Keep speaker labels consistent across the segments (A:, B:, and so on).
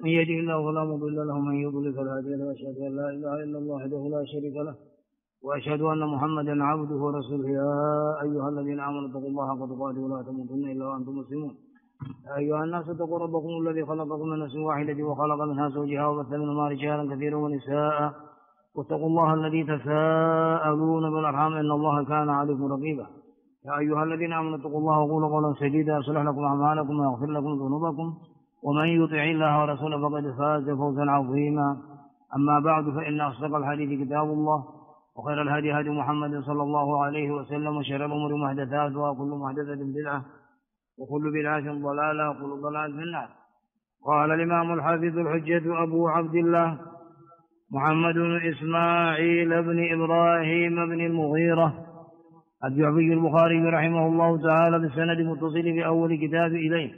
A: من يهده الله فلا مضل له ومن يضلل فلا هادي له وأشهد أن لا إله إلا الله وحده لا شريك له وأشهد أن محمدا عبده ورسوله. يا أيها الذين آمنوا اتقوا الله حق تقاته ولا تموتن إلا وأنتم مسلمون. يا أيها الناس اتقوا ربكم الذي خلقكم من نفس واحدة وخلق منها زوجها وبث منهما رجالا كثيرا ونساء واتقوا الله الذي تساءلون بالأرحام إن الله كان عليكم رقيبا. يا أيها الذين آمنوا اتقوا الله وقولوا قولا سديدا يصلح لكم أعمالكم ويغفر لكم ذنوبكم ومن يطع الله ورسوله فقد فاز فوزا عظيما. أما بعد فإن أصدق الحديث كتاب الله وخير الهدي هدي محمد صلى الله عليه وسلم وشر الأمور محدثاتها وكل محدثة بدعة وكل بدعة ضلالة وكل ضلالة في النار. قال الإمام الحافظ الحجة أبو عبد الله محمد بن إسماعيل بن إبراهيم بن المغيرة الجعفي البخاري رحمه الله تعالى بالسند متصل في أول كتاب إليه.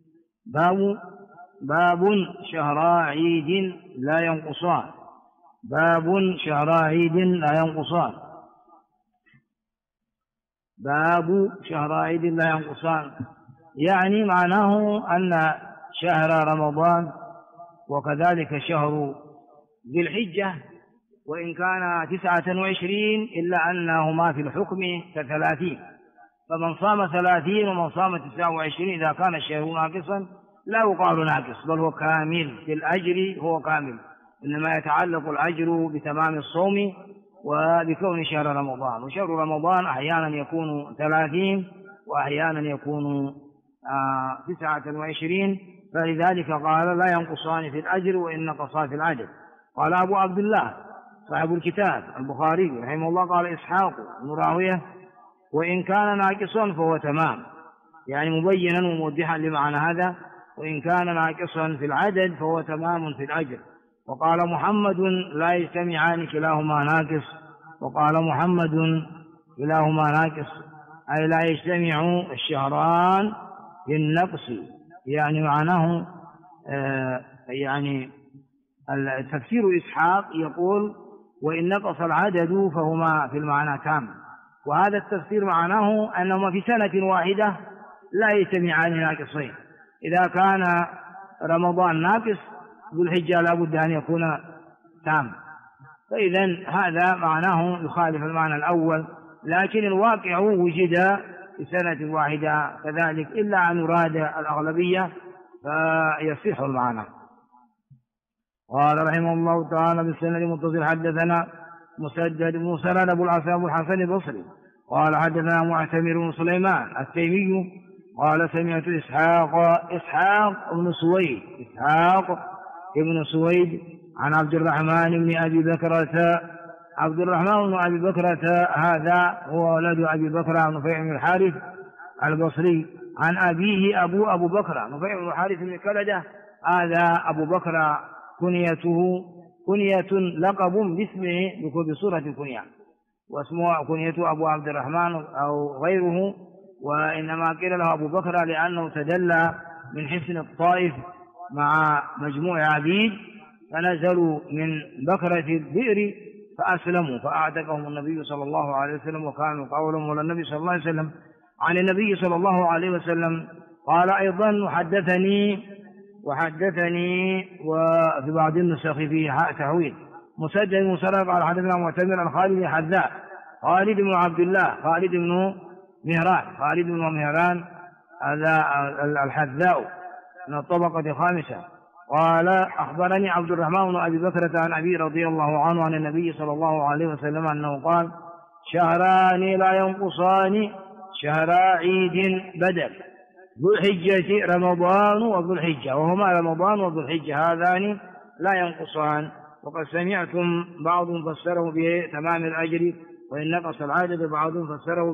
A: باب شهرا عيد لا ينقصان. باب شهرا عيد لا ينقصان. باب شهرا عيد لا ينقصان يعني معناه أن شهر رمضان وكذلك شهر ذي الحجة وإن كان 29 إلا أنهما في الحكم ك30، فمن صام 30 ومن صام 29 إذا كان الشهر ناقصا لا يقال ناقص بل هو كامل في الأجر، هو كامل، إنما يتعلق الأجر بتمام الصوم وبكون شهر رمضان. وشهر رمضان أحيانا يكون 30 وأحيانا يكون 29، فلذلك قال لا ينقصان في الأجر وإن نقصا في العدد. قال أبو عبد الله صاحب الكتاب البخاري رحمه الله قال إسحاق بن راهويه وإن كان ناقصا فهو تمام، يعني مبينا وموضحا لمعنى هذا، وإن كان ناقصا في العدد فهو تمام في الأجر. وقال محمد لا يجتمعان كلاهما ناقص. وقال محمد كلاهما ناقص أي لا يجتمع الشهران في النقص، يعني معناه يعني تفسير إسحاق يقول وإن نقص العدد فهما في المعنى تام، وهذا التفسير معناه أنهما في سنة واحدة لا يجتمعان ناقصين. إذا كان رمضان ناقص ذو الحجة لا بد أن يكون تام، فإذا هذا معناه يخالف المعنى الأول، لكن الواقع وجد في سنة واحدة كذلك إلا أن يراد الأغلبية فيصح المعنى. قال رحمه الله تعالى بالسند المتصل حدثنا مسدد بن مسرد أبو الحسن البصري قال حدثنا معتمر بن سليمان التيمي قال سمعت إسحاق بن سويد عن عبد الرحمن بن أبي بكرة. عبد الرحمن بن أبي بكرة هذا هو ولد أبي بكر نفيع بن الحارث البصري عن أبيه أبو بكر نفيع بن الحارث بن كلدة. هذا أبو بكر كنية لقب باسمه بصورة الكنية، واسمه كنيته أبو عبد الرحمن أو غيره، وإنما قيل له أبو بكر لأنه تدلى من حصن الطائف مع مجموع عبيد فنزلوا من بكرة البئر فأسلموا فأعتقهم النبي صلى الله عليه وسلم وكانوا قولهم ولا النبي صلى الله عليه وسلم. عن النبي صلى الله عليه وسلم قال أيضا وحدثني وفي بعض النسخ فيه تحويل مسجد مسرد قال حدثنا معتمر عن خالد بن عبد الله خالد بن مهران هذا الحذاء من الطبقة الخامسة قال أخبرني عبد الرحمن بن أبي بكرة عن أبي رضي الله عنه عن النبي صلى الله عليه وسلم أنه قال شهران لا ينقصان شهرا عيد بدل ذو الحجة رمضان وذو الحجة، وهما رمضان وذو الحجة هذان لا ينقصان. وقد سمعتم بعضهم فسره بتمام الأجر وإن نقص العدد، بعضهم فسره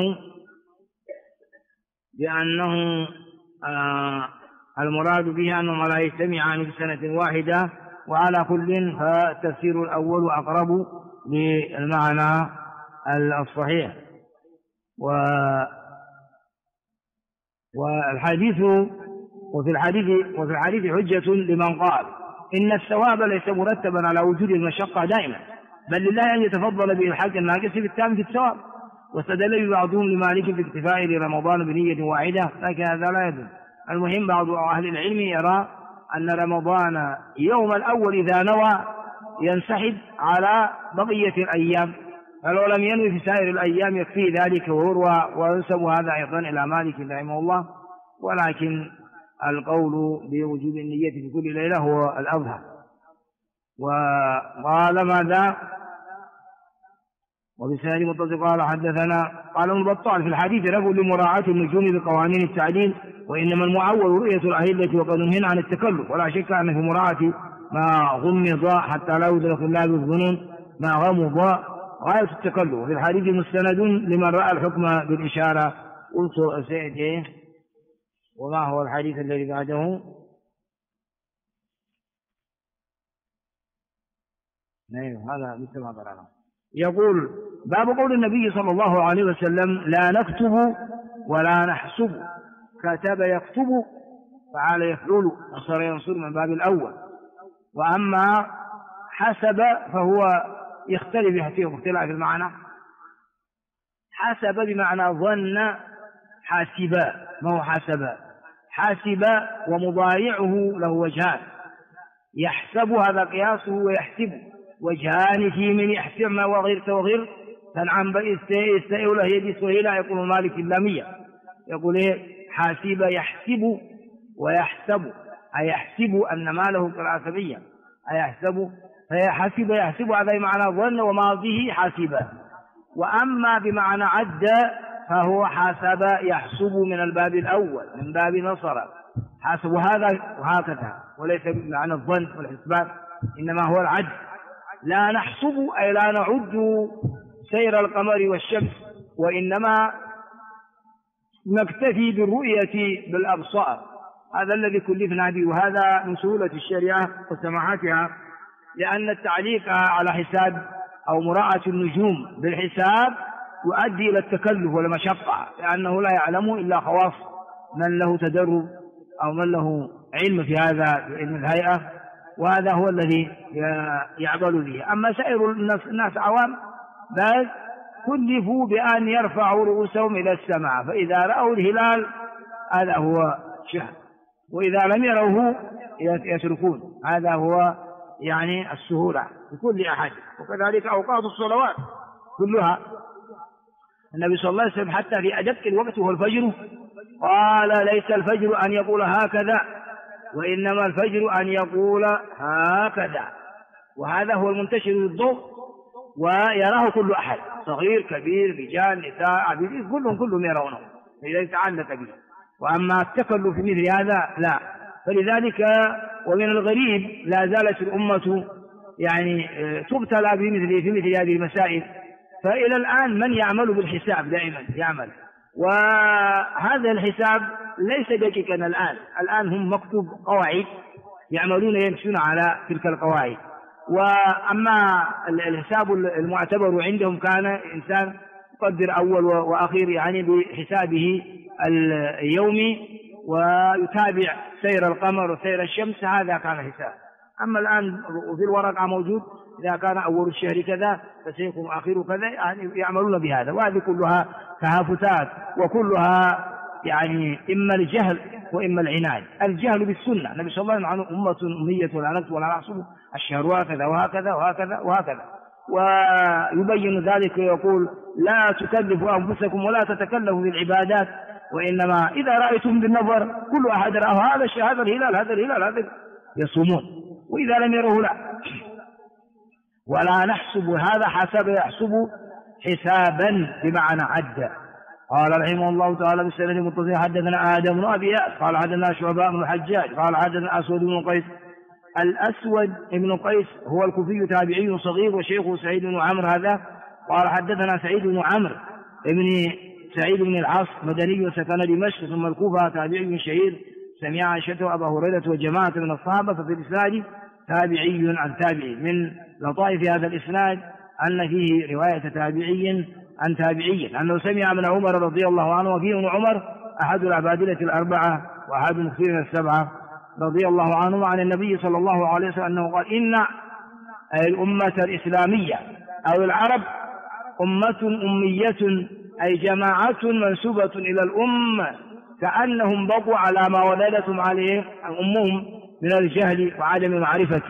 A: بأنه المراد به أنهما لا يجتمعان في سنة واحدة. وعلى كل فالتفسير الأول أقرب للمعنى الصحيح. وفي الحديث حجة لمن قال إن الثواب ليس مرتبا على وجود المشقة دائما، بل لله أن يتفضل بإلحاق الناقص بالتام في الثواب. واستدل بعضهم لمالك في اكتفاء لرمضان بنية واحدة، لكن هذا لا يدل. المهم بعض أهل العلم يرى أن رمضان يوم الأول إذا نوى ينسحب على بقية الأيام، فلو لم ينوي في سائر الأيام يكفي ذلك ويروى وينسب هذا أيضا إلى مالك رحمه الله، ولكن القول بوجوب النية في كل ليلة هو الأظهر. وقال ماذا؟ وبسند متصل قال حدثنا قال ابن بطال في الحديث نقول لمراعاة النجوم بقوانين التعليل، وإنما المعول رؤية الأهلة وقد نهينا عن التكلف، ولا شك أن في مراعاة ما غمض حتى لا يدرك الله بالظنون ما غمض غاية التكلف. في الحديث مستند لمن رأى الحكم بالإشارة. قلت سيأتي وما هو الحديث الذي بعده؟ هذا مثل ما قرأنا. يقول باب قول النبي صلى الله عليه وسلم لا نكتب ولا نحسب، كتب يكتب فعل يفعل، نصر ينصر من باب الأول. وأما حسب فهو يختلف فيه اختلاف المعنى. حسب بمعنى ظن، حاسبا ما هو حسب؟ حاسب ومضارعه له وجهان، يحسب هذا قياسه ويحسب، وجهان في من يحسب ما وغيرت وغير تنعم يستئول هي سهيلة. يقول مالك اللامية يقول حاسب يحسب ويحسب، أي يحسب أن ماله كالعسبية، أي يحسب، فيحسب يحسب هذا بمعنى ظن وماضيه حاسبا. وأما بمعنى عد فهو حاسب يحسب من الباب الأول من باب نصر، حاسب هذا وهكذا، وليس بمعنى الظن والحسبان، إنما هو العد. لا نحسب أي لا نعد سير القمر والشمس، وإنما نكتفي بالرؤية بالأبصار، هذا الذي كلفنا به، وهذا من سهولة الشريعة وسماحتها، لأن التعليق على حساب أو مراعاة النجوم بالحساب يؤدي إلى التكلف والمشقة، لأنه لا يعلم إلا خواص من له تدرب أو من له علم في هذا علم الهيئة، وهذا هو الذي يعمل به. أما سائر الناس عوام بل كلفوا بأن يرفعوا رؤوسهم إلى السماء، فإذا رأوا الهلال هذا هو شهر، وإذا لم يروه يتركون، هذا هو يعني السهولة لكل أحد. وكذلك أوقات الصلوات كلها، النبي صلى الله عليه وسلم حتى في أدق الوقت وهو الفجر قال ليس الفجر أن يقول هكذا، وإنما الفجر أن يقول هكذا، وهذا هو المنتشر للضوء ويراه كل أحد، صغير كبير رجال نساء عبيد كلهم يرونه، إذا يتعلق به. وأما التكلف في مثل هذا لا. فلذلك ومن الغريب لا زالت الأمة يعني تبتلى في مثل هذه المسائل، فإلى الآن من يعمل بالحساب دائما يعمل، وهذا الحساب ليس دقيقا. الآن هم مكتوب قواعد يعملون يمشون على تلك القواعد. وأما الحساب المعتبر عندهم كان إنسان يقدر أول وأخير يعني بحسابه اليومي ويتابع سير القمر وسير الشمس، هذا كان حساب. أما الآن وفي الورقة موجود إذا كان أول الشهر كذا فسيكون آخره كذا، يعني يعملون بهذا، وهذه كلها تهافتات وكلها يعني إما الجهل وإما العناد. الجهل بالسنة، النبي صلى الله عليه وسلم أمة أمية ولا نكتب ولا نحسب الشهر هكذا وهكذا وهكذا وهكذا، ويبين ذلك ويقول لا تكلفوا أنفسكم ولا تتكلفوا بالعبادات، وإنما إذا رأيتم بالنظر كل أحد رأى هذا الهلال هذا الهلال هذا يصومون، وإذا لم يروه لا. ولا نحسب هذا حسب يحسب حسابا بمعنى عد. قال رحمه الله تعالى بالسند المتصل حدثنا آدم بن أبي إياس قال حدثنا شعبة بن الحجاج قال حدثنا أسود بن قيس. الأسود بن قيس هو الكوفي تابعي صغير وشيخه سعيد بن عمرو هذا. قال حدثنا سعيد بن عمرو ابن سعيد بن العاص مدني وسكن دمشق ثم الكوفة تابعي شهير سمع عائشة وأبا هريرة وجماعة من الصحابة. ففي الإسناد تابعي عن تابعي. من لطائف هذا الإسناد أن فيه رواية تابعي عن تابعي أنه سمع من عمر رضي الله عنه، وفيه ابن عمر أحد العبادلة الأربعة وأحد المكثرين السبعة رضي الله عنه عن النبي صلى الله عليه وسلم أنه قال إن الأمة الإسلامية أو العرب أمة أمية، أي جماعة منسوبة إلى الأمة كأنهم بقوا على ما ولدتهم عليه أمهم، من الجهل وعدم معرفة.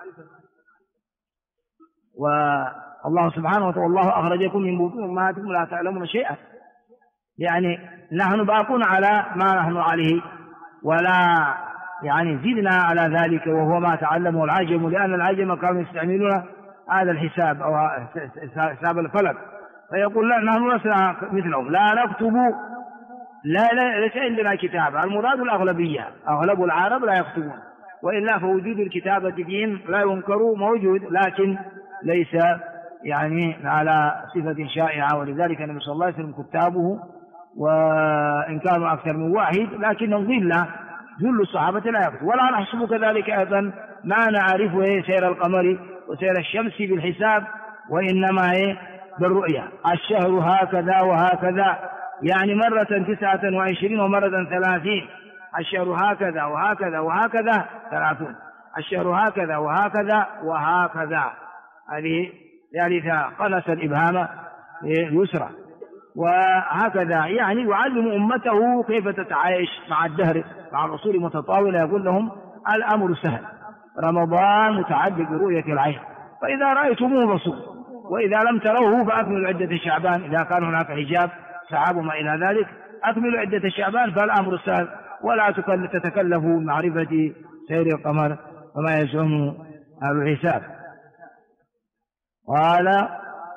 A: والله سبحانه وتعالى والله أخرجكم من بطون أمهاتكم لا تعلمون شيئا، يعني نحن باقون على ما نحن عليه ولا يعني زدنا على ذلك، وهو ما تعلمه العجم، لأن العجم كانوا يستعملون هذا الحساب أو حساب الفلك، فيقول لا نحن لسنا مثلهم لا نكتب، ليس عندنا كتابة. المراد الأغلبية، أغلب العرب لا يكتبون، وإلا فوجود الكتابة فيهم لا ينكر موجود، لكن ليس يعني على صفة شائعة. ولذلك النبي صلى الله عليه وسلم كتابه وإن كانوا أكثر من واحد لكنهم ذل الصحابة لا يكتب. ولا نحسب كذلك أيضا ما نعرفه سير القمر وسير الشمس بالحساب، وإنما بالرؤيا. الشهر هكذا وهكذا، يعني مرة 29 ومرة 30. الشهر هكذا وهكذا وهكذا 30. الشهر هكذا وهكذا وهكذا، هذه ثالثة قنص الإبهام يسرى. وهكذا يعني يعلم أمته كيف تتعايش مع الدهر، مع الرسول متطاولة، يقول لهم الأمر سهل، رمضان متعلق برؤية العين، فإذا رأيتموه فصوموا، وإذا لم تروه فأكملوا عدة شعبان، إذا كان هناك حجاب سحاب ما إلى ذلك أكملوا عدة شعبان، فالأمر سهل، ولا تتكلفوا معرفة سير القمر وما يزعم أهل الحساب. قال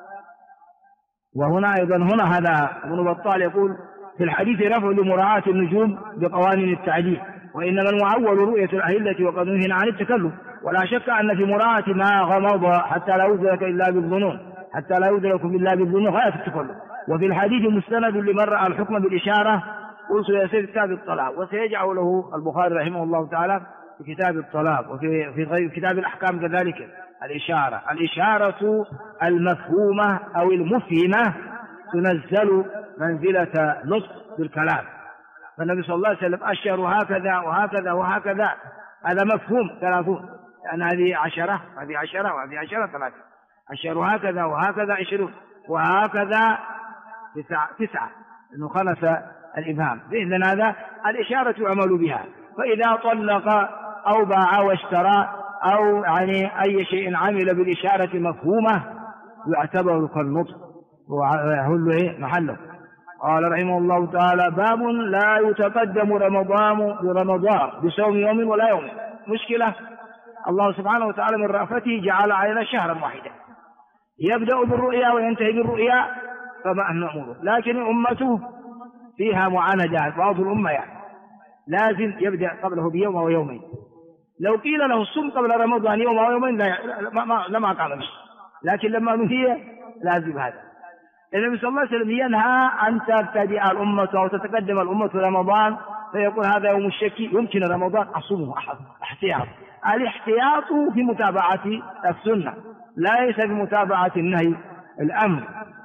A: وهنا أيضا هذا ابن بطال يقول في الحديث رفع لمراعاة النجوم بقوانين التعديل، وإنما المعول رؤية الأهلة وقد نهينا عن التكلف. ولا شك أن في مراعاة ما غمض حتى لا يدرك إلا بالظنون، حتى لا يدرك إلا بالظنون غاية التكلف. وفي الحديث مستند لمن رأى الحكم بالإشارة قلت يسير كتاب الطلاق، وسيجعل له البخاري رحمه الله تعالى في كتاب الطلاق، وفي كتاب الأحكام كذلك الإشارة المفهومة أو المفهمة تنزل منزلة نطق بالكلام. فالنبي صلى الله عليه وسلم أشار هكذا وهكذا وهكذا، هذا مفهوم 30، لأن هذه 10 وهذه 10 وهذه 10 30. أشار هكذا وهكذا 20 وهكذا 9 إنه خلص الإبهام. بإذن هذا الإشارة يعمل بها، فإذا طلق أو باع واشترى أو يعني أي شيء عمل بالإشارة مفهومة يعتبر كالنطق ويحل محله. قال رحمه الله تعالى باب لا يتقدم رمضان بصوم يوم ولا يوم. مشكلة الله سبحانه وتعالى من رأفته جعل علينا شهرا واحدا يبدأ بالرؤيا وينتهي بالرؤيا، فما نأمره، لكن أمته فيها معاندات. بعض الأمة يعني لازم يبدأ قبله بيوم أو يومين، لو قيل له الصوم قبل رمضان يوم أو يومين لما قال مش، لكن لما نهي لازم هذا. النبي صلى الله عليه وسلم ينهى أن تبتدئ الأمة أو تتقدم الأمة رمضان فيقول هذا يوم الشك يمكن رمضان أصومه احتياط. الاحتياط في متابعة السنة ليس في متابعة النهي الأمر.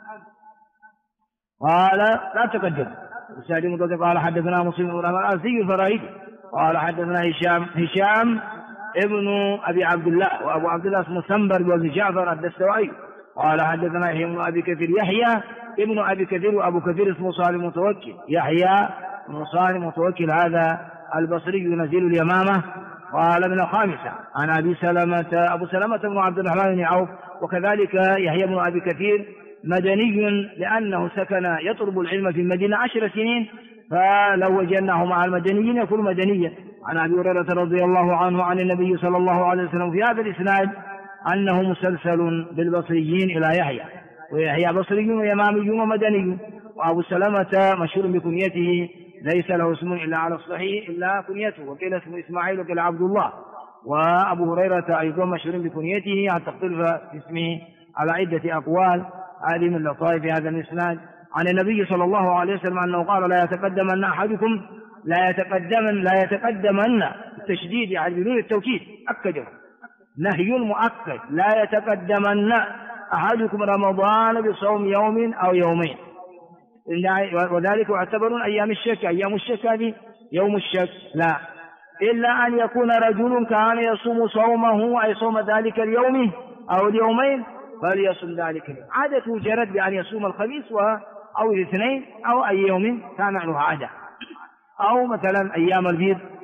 A: قال لا تقدم. قال حدثنا مسلم بن الأزدي الفراهيدي قال حدثنا هشام ابن أبي عبد الله، وأبو عبد الله اسمه سنبر بن جعفر الدستوائي قال حدثنا يحيى بن أبي كثير، يحيى ابن أبي كثير وأبو كثير اسمه صالح متوكل، يحيى بن صالح متوكل هذا البصري نزيل اليمامة. قال ابن خامسة عن أبو سلمة بن عبد الرحمن بن عوف، وكذلك يحيى بن أبي كثير مدني لأنه سكن يطلب العلم في المدينة 10 سنين، فلو وجدناه مع المدنيين يكون مدنيا. عن أبي هريرة رضي الله عنه عن النبي صلى الله عليه وسلم في هذا الإسناد أنه مسلسل بالبصريين إلى يحيى، ويحيى بصري ويمامي ومدني، وأبو سلمة مشهور بكنيته ليس له اسم إلا على الصحيح إلا كنيته، وقيل اسمه إسماعيل وقيل عبد الله. وأبو هريرة أيضا مشهور بكنيته حتى اختلف في اسمه على عدة أقوال. هذه من لطائف هذا الإسناد. عن النبي صلى الله عليه وسلم أنه قال لا يتقدمن أحدكم لا يتقدمن التشديد يعني بدون التوكيد أكده نهي مؤكد، لا يتقدمن أحدكم رمضان بصوم يوم أو يومين، وذلك يعتبر أيام الشك. أيام الشك هذه يوم الشك لا، إلا أن يكون رجل كان يصوم صومه أي صوم ذلك اليوم أو اليومين فليصوم ذلك اليوم. عادته جرت بأن يصوم الخميس أو الاثنين أو أي يوم كان له عادة، أو مثلا أيام البيض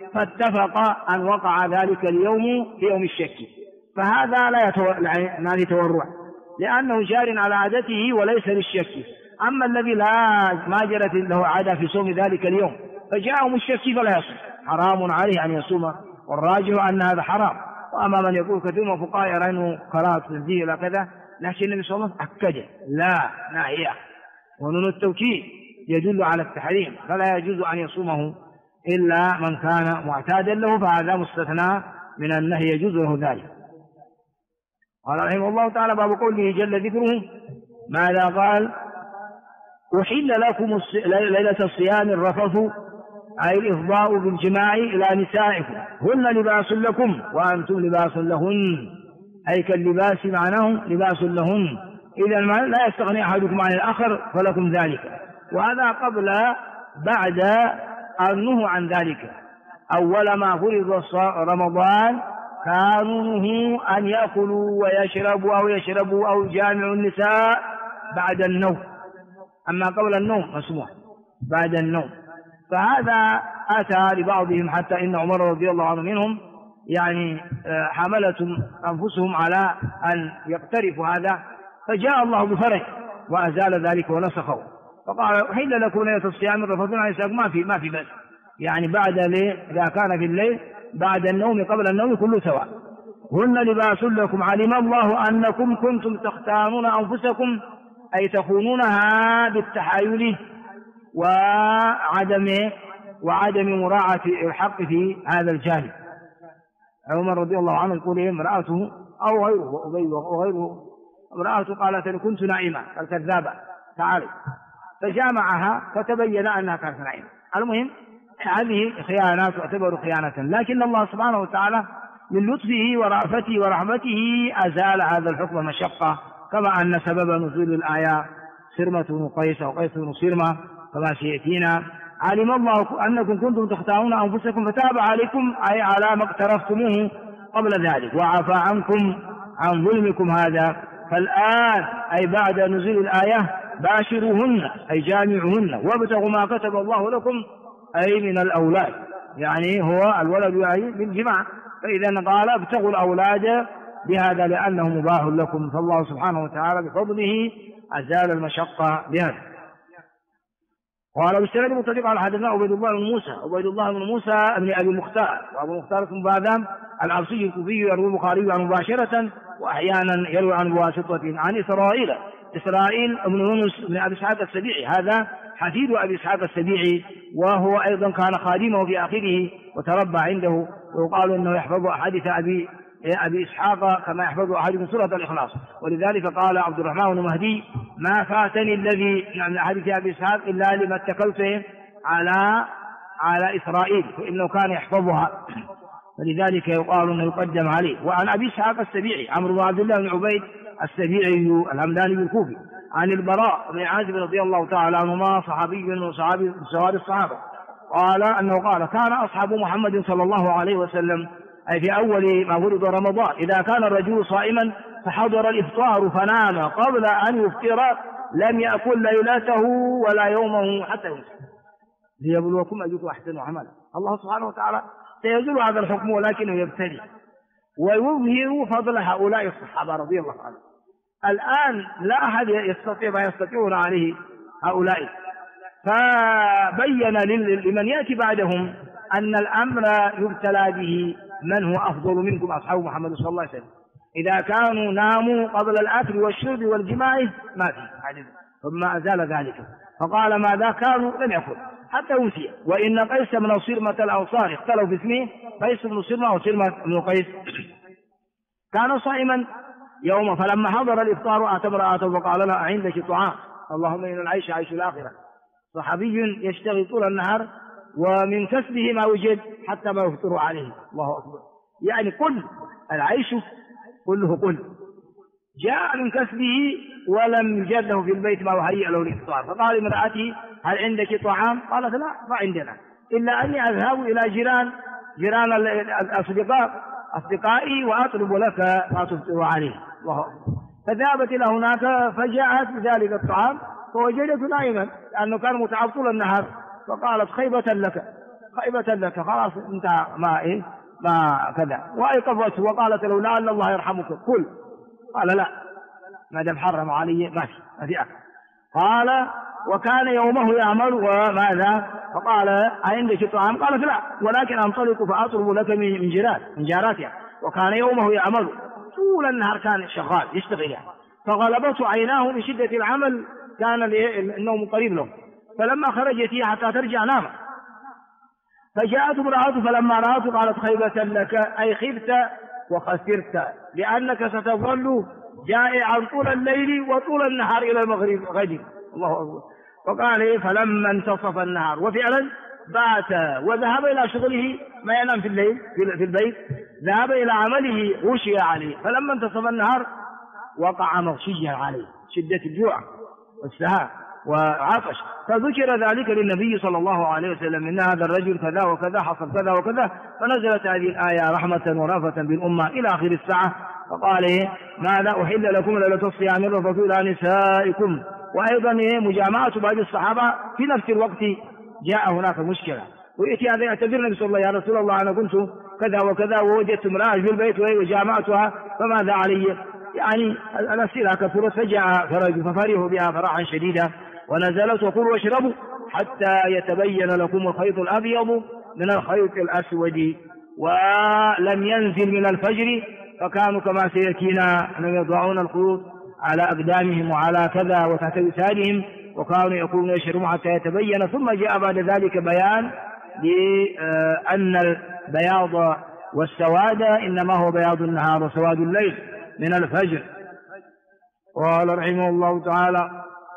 A: فاتفق أن وقع ذلك اليوم في يوم الشك، فهذا لا يتورع لأنه جار على عادته وليس للشك. أما الذي ما جرت له عادة في صوم ذلك اليوم فجاءهم الشك فلا يصوم، حرام عليه أن يصوم، والراجح أن هذا حرام. وأما من يقول كثير من الفقهاء يرى أنه قراءة تنزيه إلى كذا، لكن النبي صلى الله عليه وسلم أكد لا ناهية، ونون التوكيد يدل على التحريم، فلا يجوز أن يصومه إلا من كان معتادا له، فهذا مستثنى من النهي يجوز له ذلك. قال رحمه الله تعالى: باب قوله جل ذكره. ماذا قال؟ أحل لكم ليلة الصيام الرفث، أي الإفضاء بالجماع إلى نسائكم، هن لباس لكم وأنتم لباس لهن، أي كاللباس معناه لباس لهن، إذا لا يستغني أحدكم عن الآخر فلكم ذلك. وهذا قبل بعد أنه عن ذلك. أول ما فرض رمضان كانوا نهوا أن يأكلوا ويشربوا أو يجامعوا النساء بعد النوم، أما قبل النوم مسموح، بعد النوم. فهذا أتى لبعضهم حتى إن عمر رضي الله عنه منهم يعني حملتهم أنفسهم على أن يقترفوا هذا، فجاء الله بفرج وأزال ذلك ونسخه، فقال: أحل لكم ليلة الصيام الرفث عن نسائكم، ما في بس، يعني بعد إذا كان في الليل بعد النوم قبل النوم كله سواء. هن لباس لكم، علم الله أنكم كنتم تختانون أنفسكم، أي تخونونها بالتحايل وعدم مراعاة الحق في هذا الجانب. عمر رضي الله عنه يقول: امرأته أو غيره وغيره امرأته قالت: كنت نائمة، قال: كذابة تعالي، فجامعها فتبين أنها كانت نائمة. المهم هذه خيانات تعتبر خيانة، لكن الله سبحانه وتعالى من لطفه ورأفته ورحمته أزال هذا الحكم المشقة، كما أن سبب نزول الآية سرمة بن قيس أو قيس بن سرمة كما سيأتينا. علم الله أنكم كنتم تختارون أنفسكم فتاب عليكم، أي على ما اقترفتموه قبل ذلك، وعفى عنكم عن ظلمكم هذا. فالآن أي بعد نزول الآية باشروهن، أي جامعهن، وابتغوا ما كتب الله لكم، أي من الأولاد، يعني هو الولد بالجماع، فإذا قال: ابتغوا الأولاد بهذا لأنه مباح لكم. فالله سبحانه وتعالى بفضله أزال المشقة بهذا. قال: بالسند المتفق على حدثنا عبيد الله بن موسى بن أبي المختار، وأبو المختار بن بادام العبسي الكوفي، يروي البخاري عن مباشرة وأحيانا يروي عن بواسطة عن إسرائيل بن يونس بن أبي إسحاق السبيعي، هذا حفيد أبي إسحاق السبيعي، وهو أيضا كان خادمه في آخره وتربى عنده، ويقال أنه يحفظ أحاديث أبي إسحاق كما يحفظ أحاديث سورة الإخلاص. ولذلك قال عبد الرحمن بن مهدي: ما فاتني الذي من حديث أبي إسحاق إلا لما اتكلت على إسرائيل، فإنه كان يحفظها، فلذلك يقال أنه يقدم عليه. وعن أبي إسحاق السبيعي عمرو بن عبد الله بن عبيد السبيعي الهمداني الكوفي، عن البراء بن عازب رضي الله تعالى عنهما، صحابي من صحابي الصحابة، قال أنه قال: كان أصحاب محمد صلى الله عليه وسلم، أي في أول ما فرض رمضان، إذا كان الرجل صائما فحضر الإفطار فنام قبل أن يفطر لم يأكل ليلته ولا يومه حتى يمسك، ليبلوكم أيكم أحسن عملا. الله سبحانه وتعالى سيزول هذا الحكم، ولكنه يبتلي ويظهر فضل هؤلاء الصحابة رضي الله عنهم. الآن لا أحد يستطيع ما يستطيعون عليه هؤلاء، فبين لمن يأتي بعدهم أن الأمر يبتلى به من هو أفضل منكم، أصحاب محمد صلى الله عليه وسلم. إذا كانوا ناموا قبل الأكل والشرب والجماع ما في، ثم أزال ذلك، فقال: ماذا كانوا لم يكن حتى أوتي. وإن قيس بن صرمة الأنصار اختلوا في اسمه، قيس بن صرمة أو صرمة بن قيس، كان صائما يوم، فلما حضر الإفطار أعتبر وقال: لها عندك طعام؟ اللهم إن العيش عيش الآخرة. صحابي يشتغل طول النهار ومن كسبه ما وجد حتى ما يفطر عليه، الله أكبر، يعني كل العيش كله جاء من كسبه ولم يجد له في البيت ما يهيئ له الإفطار. فقال امرأتي: هل عندك طعام؟ قالت: لا، ما عندنا، إلا أني أذهب إلى جيران أصدقائي وأطلب لك ما تفطر عليه، الله أكبر. فذهبت إلى هناك فجاءت بذلك الطعام فوجدته نائما، لأنه كان متعب طول النهار، فقالت: خيبة لك، خيبة لك، خلاص انتهى ما كذا. وأيقظته وقالت له لعل الله يرحمك كل. قال لا، ما دام حرم علي ما في أكل. قال وكان يومه يعمل وماذا؟ فقال عندك طعام؟ قالت لا، ولكن أنطلق فأطلب لك من جاراتها. وكان يومه يعمل طول النهار، كان شغال يشتغل يعني. فغلبته عيناه من شدة العمل، كان النوم قريب له. فلما خرجت هي حتى ترجع نام. فجاءت امرأته فلما رأته قالت خيبة لك، أي خبت وخسرت، لأنك ستظل جائعا طول الليل وطول النهار إلى المغرب غد. الله أكبر. فقال فلما انتصف النهار، وفعلا بات وذهب إلى شغله، ما ينام في الليل في البيت، ذهب إلى عمله غشي عليه. فلما انتصف النهار وقع مغشيا عليه، شدة الجوع والسهاء وعطش. فذكر ذلك للنبي صلى الله عليه وسلم، إن هذا الرجل كذا وكذا حصل كذا وكذا، فنزلت هذه الآية رحمة ورأفة بالأمة إلى آخر الساعة. فقال ماذا أحل لكم ليلة الصيام الرفث إلى نسائكم. وأيضا مجامعة بعض الصحابة في نفس الوقت جاء هناك مشكلة، ويأتي هذا يعتذر النبي صلى الله عليه وسلم: يا رسول الله أنا كنت كذا وكذا ووجدت امرأة في البيت وجامعتها فماذا علي؟ يعني الأسئلة كثرت. فجاء ففرحوا بها فرحا شديدا، ونزلت وكلوا واشربوا حتى يتبين لكم الخيط الأبيض من الخيط الأسود. ولم ينزل من الفجر، فكانوا كما سيأتينا أنهم يضعون الخيوط على أقدامهم وعلى كذا وتحت وسادهم، وكانوا يأكلون ويشربون حتى يتبين. ثم جاء بعد ذلك بيان لأن البياض والسواد إنما هو بياض النهار وسواد الليل من الفجر. قال رحمه الله تعالى: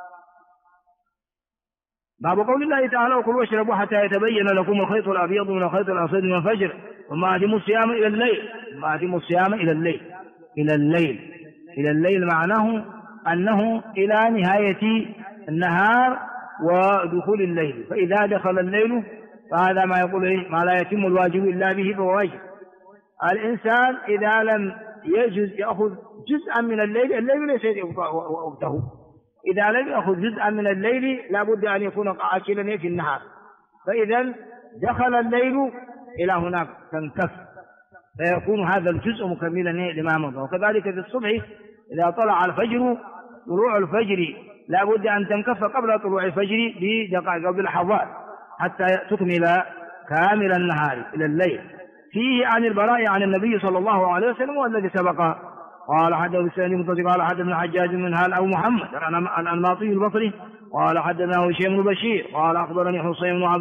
A: باب قول الله تعالى: وكلوا واشربوا حتى يتبين لكم الخيط الأبيض من الخيط الأسود من الفجر ثم أتموا الصيام إلى الليل. ثم أتموا الصيام إلى الليل معناه أنه إلى نهاية النهار ودخول الليل. فإذا دخل الليل فهذا ما يقول ما لا يتم الواجب إلا به فهو واجب. الإنسان إذا لم يأخذ جزءا من الليل ليس وقته. إذا لم يأخذ جزءا من الليل لابد أن يكون آكلا في النهار. فإذا دخل الليل إلى هناك تنكف، فيكون هذا الجزء مكملا لما مضى. وكذلك في الصبح إذا طلع الفجر، طلوع الفجر لابد أن تنكف قبل طلوع الفجر بدقائق أو بلحظات حتى تكمل كامل النهار إلى الليل. فيه عن البراء عن النبي صلى الله عليه وسلم والذي سبق. قال حدثنا سعيد بن قال حدثنا حجاج بن هال أو محمد عن الماطي البصري قال حدثنا هشام بن بشير قال أخبرني حسين بن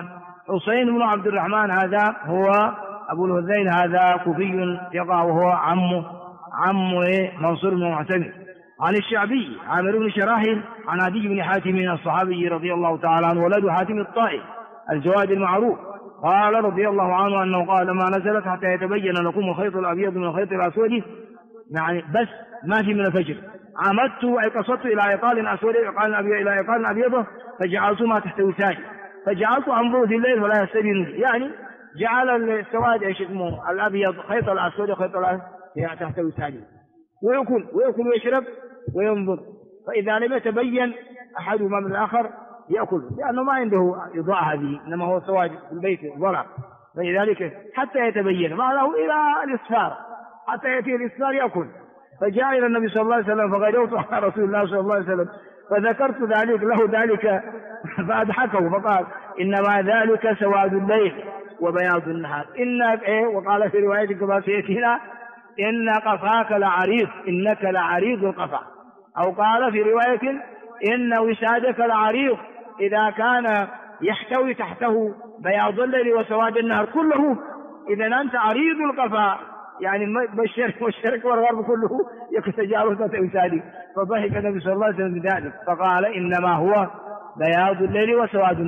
A: عبد الرحمن هذا هو أبو الهذين، هذا كوفي ثقة وهو عم منصور بن معتمر. عن الشعبي عامر بن شراحيل عن عدي بن حاتم الصحابي رضي الله تعالى عنه ولد حاتم الطائي الجواد المعروف قال رضي الله عنه أنه قال: ما نزلت حتى يتبين لكم الخيط الأبيض من الخيط الأسود، يعني بس ما في من الفجر. عمدت أي قصدت إلى عقال أسود إلى عقال أبيض فجعلتما تحت وسادي، فجعلت أنظر في الليل فلا يستبين، يعني جعل السواد ايش اسمه الأبيض خيط الأسود خيط تحت وسادي، ويأكل ويشرب وينظر. فإذا لم يتبين أحدهما من الآخر يأكل، لأنه ما عنده إضاءة هذه، إنما هو سواد في البيت ضرع. فلذلك حتى يتبين معناه إلى الإسفار، حتى يأتي الإسفار يأكل. فجاء إلى النبي صلى الله عليه وسلم فغدوت على رسول الله صلى الله عليه وسلم فذكرت ذلك فأضحكه فقال: إنما ذلك سواد الليل وبياض النهار. وقال في رواية كما سيأتينا: إن قفاك لعريض، إنك لعريض القفا. أو قال في رواية: إن وسادك لعريض، إذا كان يحتوي تحته بياض الليل وسواد النهار كله، إذا أنت عريض القفا، يعني والشرك والغرب كله يتجاوز وسادي. فضحك النبي صلى الله عليه وسلم بذلك فقال: إنما هو بياض الليل وسواد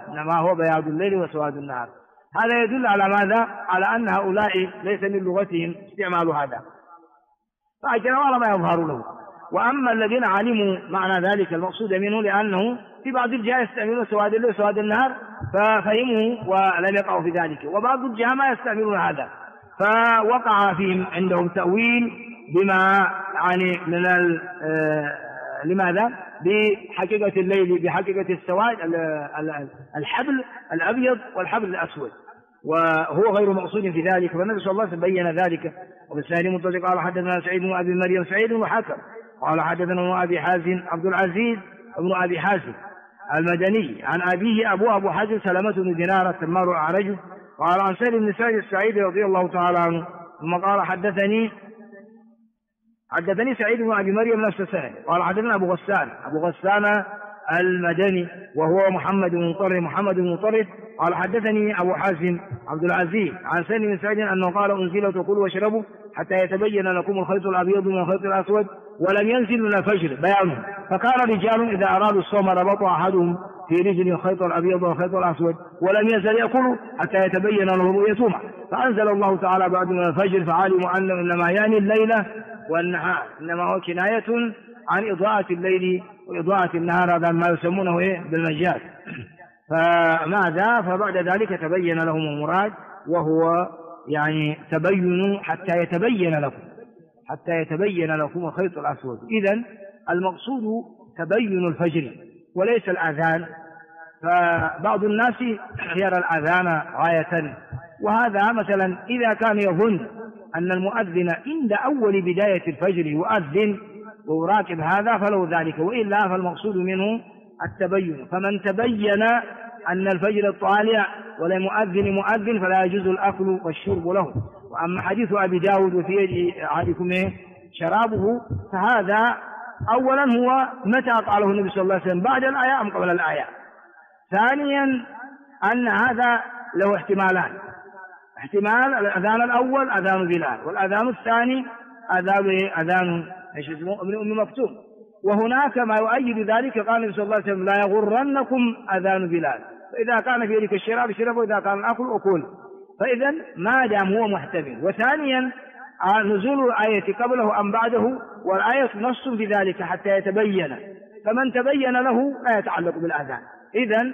A: النهار. هذا يدل على ماذا؟ على أن هؤلاء ليس من لغتهم استعمال هذا، فأجل ولا ما يظهر له. وأما الذين علموا معنى ذلك المقصود منه، لأنه في بعض الجهات يستعملون سواد الليل وسواد النهار ففهموا ولم يقعوا في ذلك، وبعض الجهات ما يستعملون هذا، فوقع فيهم عندهم تأويل بما يعني من لماذا؟ بحقيقة الليل بحقيقة السواد الحبل الأبيض والحبل الأسود، وهو غير مقصود في ذلك، فالنبي صلى الله عليه وسلم بين ذلك. وبالسائل مطلق قال حدثنا سعيد بن أبي مريم سعيد وحكم قال حدثنا ابن أبي حازم عبد العزيز ابن أبي حازم المدني عن أبيه أبو حازم سلمة بن دينار التمار الأعرج قال عن سهل بن سعيد السعيدي رضي الله تعالى عنه ثم قال حدثني سعيد بن أبي مريم نفس سهل قال حدثنا أبو غسان المدني وهو محمد بن مطرف قال حدثني أبو حازم عبد العزيز عن سهل بن سعيد أنه قال أنزلت وكلوا واشربوا حتى يتبين لكم الخيط الأبيض من الخيط الأسود ولم ينزل من الفجر بيانه، فكان رجال إذا أرادوا الصوم ربطوا أحدهم في رجل الخيط الأبيض والخيط الأسود ولم يزل يأكل حتى يتبين له رؤيتهما، فأنزل الله تعالى بعد من الفجر فعلموا أنه إنما يعني الليلة والنهار، إنما هو كناية عن إضاءة الليل وإضاءة النهار، هذا ما يسمونه بالمجاز. فبعد ذلك تبين لهم المراد، وهو يعني تبين حتى يتبين لكم الخيط الأسود. إذن المقصود تبين الفجر وليس الأذان، فبعض الناس يرى الأذان غاية، وهذا مثلا إذا كان يظن أن المؤذن عند أول بداية الفجر يؤذن ويراقب هذا فلو ذلك، وإلا فالمقصود منه التبين. فمن تبين أن الفجر طالع ولم مؤذن فلا يجوز الأكل والشرب له. وأما حديث أبي داود وفي يد أحدكم شرابه، فهذا أولا هو متى قاله النبي صلى الله عليه وسلم، بعد الآية أم قبل الآية؟ ثانيا أن هذا له احتمالان، احتمال الأذان الأول أذان بلال، والأذان الثاني أذان ابن أم مكتوم، وهناك ما يؤيد ذلك. قال النبي صلى الله عليه وسلم لا يغرنكم أذان بلال، فإذا كان في يدك الشراب اشرب وإذا كان الأكل أكل، فإذا ما دام هو محتمل. وثانيا نزول الآية قبله أم بعده، والآية نص في ذلك حتى يتبين، فمن تبين له لا يتعلق بالأذان. إذن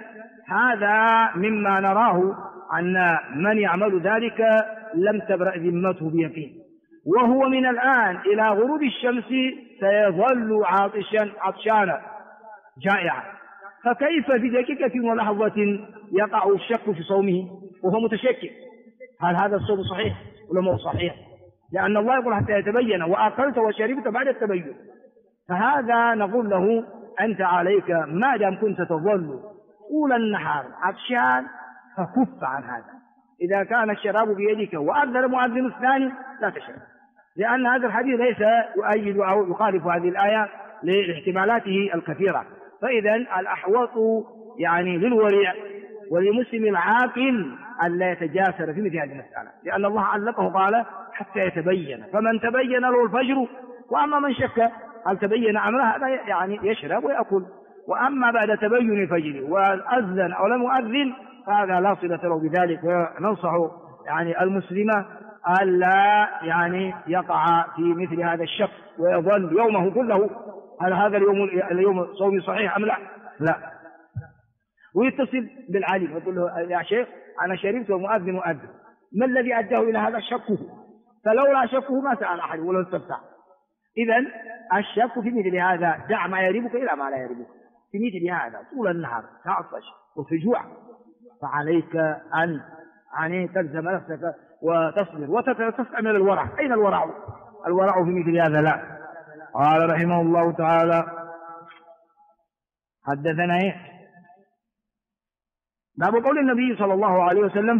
A: هذا مما نراه أن من يعمل ذلك لم تبرأ ذمته بيقين، وهو من الآن إلى غروب الشمس سيظل عطشانا جائعا، فكيف في دقيقة ولحظة يقع الشك في صومه وهو متشكك؟ هل هذا الصوم صحيح ولا مو صحيح؟ لأن الله يقول حتى يتبين، وأكلت وشربت بعد التبين. فهذا نقول له أنت عليك ما دام كنت تظل طول النهار عطشان فكف عن هذا. إذا كان الشراب بيدك وأذن المؤذن الثاني لا تشرب، لأن هذا الحديث ليس يؤيد أو يخالف هذه الآية لاحتمالاته الكثيرة. فإذا الأحوط يعني للورع وللمسلم العاقل أن لا يتجاسر في مثل هذه المسألة، لأن الله علقه قال حتى يتبين، فمن تبين له الفجر. وأما من شك هل تبين أم لا هذا يعني يشرب ويأكل. وأما بعد تبين الفجر وأذن أو لم يؤذن فهذا لا صلة له بذلك. وننصح يعني المسلم ألا يعني يقع في مثل هذا الشك ويظل يومه كله هل هذا اليوم صومي صحيح أم لا. ويتصل بالعالم ويقول له يا شيخ أنا شربت ومؤذن مؤذن، ما الذي أداه إلى هذا؟ شكه، فلولا شكه ما سأل أحد ولا استفتح. إذن الشك في مثل هذا دع ما يريبك إلى ما لا يريبك. في مثل هذا طول النهار تعطش وفي جوع، فعليك أن يعني تلزم نفسك وتصبر وتستعمل الورع. أين الورع؟ الورع في مثل هذا لا. قال رحمه الله تعالى حدثنا باب قول النبي صلى الله عليه وسلم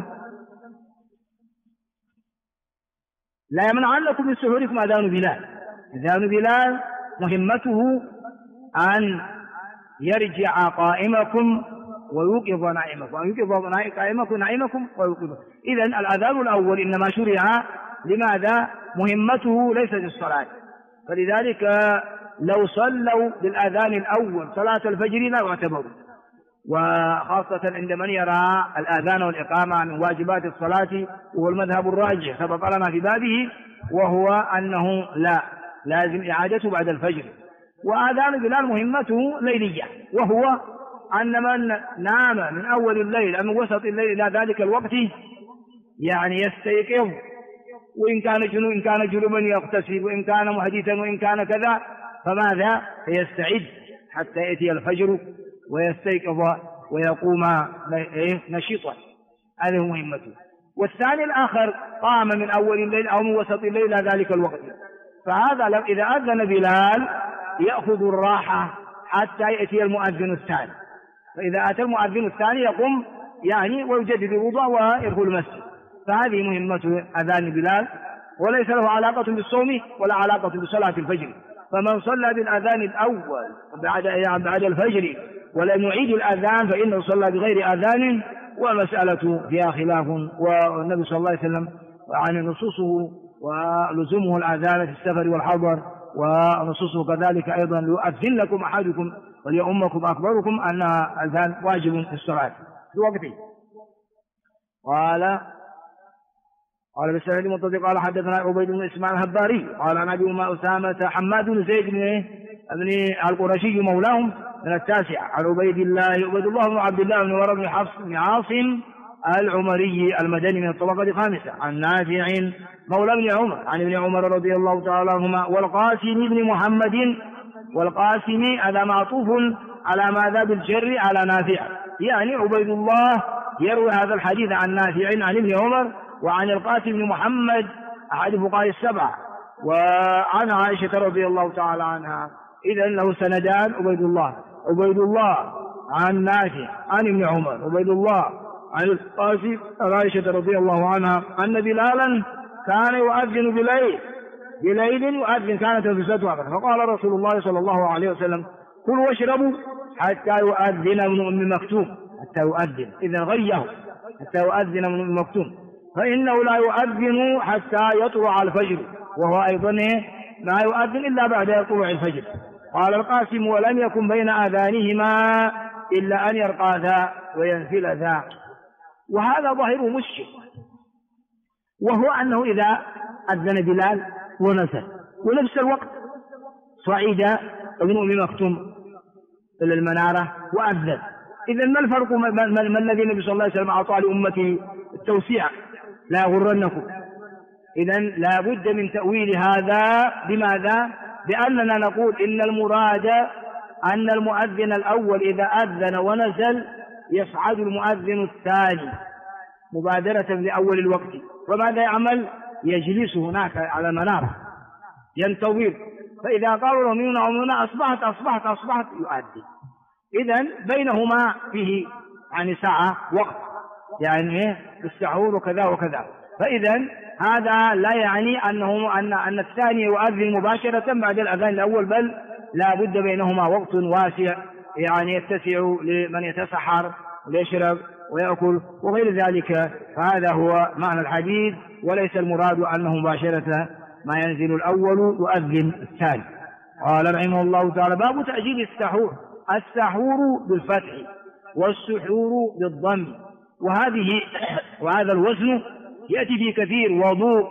A: لا يمنعنكم من سحوركم أذان بلال. أذان بلال مهمته أن يرجع قائمكم ويوقظ نائمكم، وأن يوقظ نائمكم ويوقظ. إذن الأذان الأول إنما شرع لماذا؟ مهمته ليست الصلاة، فلذلك لو صلوا بالأذان الأول صلاة الفجر لا يعتبروا، وخاصة عند من يرى الآذان والإقامة من واجبات الصلاة، وهو المذهب الراجح سبق لنا في بابه، وهو أنه لا لازم إعادته بعد الفجر. وآذان بلال مهمته ليلية، وهو أن من نام من أول الليل أو من وسط الليل إلى ذلك الوقت يعني يستيقظ، وإن كان جنوبا يغتسل، وإن كان محدثا، وإن كان كذا، فماذا؟ يستعد حتى يأتي الفجر ويستيقظ ويقوم نشيطا، هذه مهمته. والثاني الآخر قام من أول الليل أو من وسط الليل إلى ذلك الوقت، فهذا إذا أذن بلال يأخذ الراحة حتى يأتي المؤذن الثاني، فإذا أتى المؤذن الثاني يقوم ويجدد الوضوء ويدخل المسجد. فهذه مهمة أذان بلال، وليس له علاقة بالصوم ولا علاقة بصلاة الفجر. فمن صلى بالأذان الأول بعد الفجر ولم يعيد الأذان فإنه صلى بغير أذان، والمسألة فيها خلاف. والنبي صلى الله عليه وسلم عن نصوصه ولزومه الأذان في السفر والحضر، ونصوصه كذلك أيضا ليؤذن لكم أحدكم وليؤمكم أكبركم أن الأذان واجب في الصلاة في وقته. قال بالسند المتصل قال حدثنا عبيد بن اسماعيل الهباري قال عن ابي اسامه حماد بن زيد بن القرشي مولاهم من التاسع عن عبيد الله بن عبد الله بن عمر بن حفص بن عاصم العمري المدني من الطبقه الخامسه عن نافع مولى بن عمر عن ابن عمر رضي الله تعالى عنهما والقاسم بن محمد. والقاسم هذا معطوف على ماذا بالجر على نافع، عبيد الله يروي هذا الحديث عن نافع عن ابن عمر وعن القاسم بن محمد أحد فقهاء السبعة وعن عائشة رضي الله تعالى عنها. إذن له سندان، عبيد الله عن نافع عن ابن عمر، عبيد الله عن القاسم عن عائشة رضي الله عنها أن بلالا كان يؤذن بليل يؤذن كانت الفساد عبر، فقال رسول الله صلى الله عليه وسلم كلوا واشربوا حتى يؤذن ابن أم مكتوم، حتى يؤذن إذن غيه حتى يؤذن ابن أم مكتوم، فإنه لا يؤذن حتى يطلع الفجر، وهو أيضا لا يؤذن إلا بعد طلوع الفجر. قال القاسم ولم يكن بين آذانهما إلا أن يرقى ذا وينزل ذا. وهذا ظاهره مشكل، وهو أنه إذا أذن بلال ونزل ونفس الوقت صعيد ابن أم مكتوم إلى المنارة وأذن، إذن ما الفرق؟ ما الذي النبي صلى الله عليه وسلم أعطى لأمته التوسيع لا يغرنكم؟ إذن لا بد من تأويل هذا. بماذا؟ بأننا نقول إن المراد أن المؤذن الأول إذا أذن ونزل يصعد المؤذن الثاني مبادرة لأول الوقت، وماذا يعمل؟ يجلس هناك على المنارة ينتظر، فإذا قالوا له من أصبحت يؤذن. إذن بينهما فيه ساعة وقت السحور وكذا وكذا. فإذن هذا لا يعني أن الثاني يؤذن مباشرة بعد الأذان الأول، بل لا بد بينهما وقت واسع يتسع لمن يتسحر ويشرب ويأكل وغير ذلك. فهذا هو معنى الحديث، وليس المراد أنه مباشرة ما ينزل الأول يؤذن الثاني. قال رحمه الله تعالى باب تأجيل السحور بالفتح والسحور بالضم. وهذا الوزن يأتي في كثير: وضوء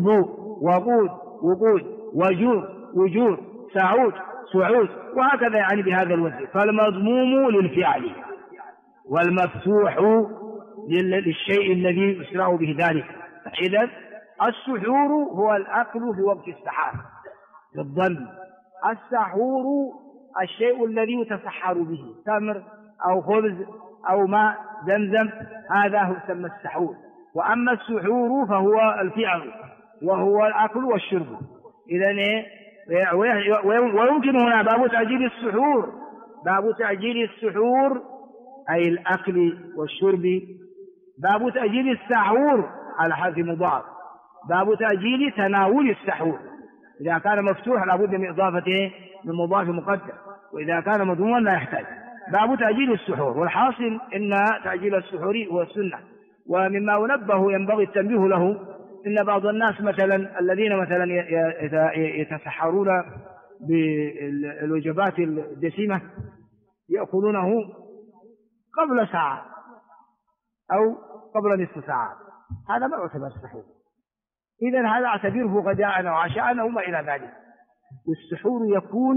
A: وقود وجور سعود وهكذا بهذا الوزن. فالمضموم للفعل والمفتوح للشيء الذي يسرع به ذلك. إذن السحور هو الأكل في وقت السحار بالضم، السحور الشيء الذي يتسحر به، تمر أو خبز أو ماء زمزم، هذا هو يسمى السحور. وأما السحور فهو الفعل وهو الأكل والشرب. إذن ويمكن هنا باب تأجيل السحور أي الأكل والشرب. باب تأجيل السحور على حذف مضاف. باب تأجيل تناول السحور، إذا كان مفتوح لابد من إضافته من مضاف مقدر، وإذا كان مضموما لا يحتاج. باب تأجيل السحور، والحاصل إن تأجيل السحور هو السنة. ومما ينبغي التنبيه له إن بعض الناس مثلا الذين مثلا يتسحرون بالوجبات الدسمة يأكلونه قبل ساعة أو قبل نصف ساعة، هذا ما يعتبر سحور. إذن هذا اعتبره غداء أو عشاء أو ما إلى ذلك. والسحور يكون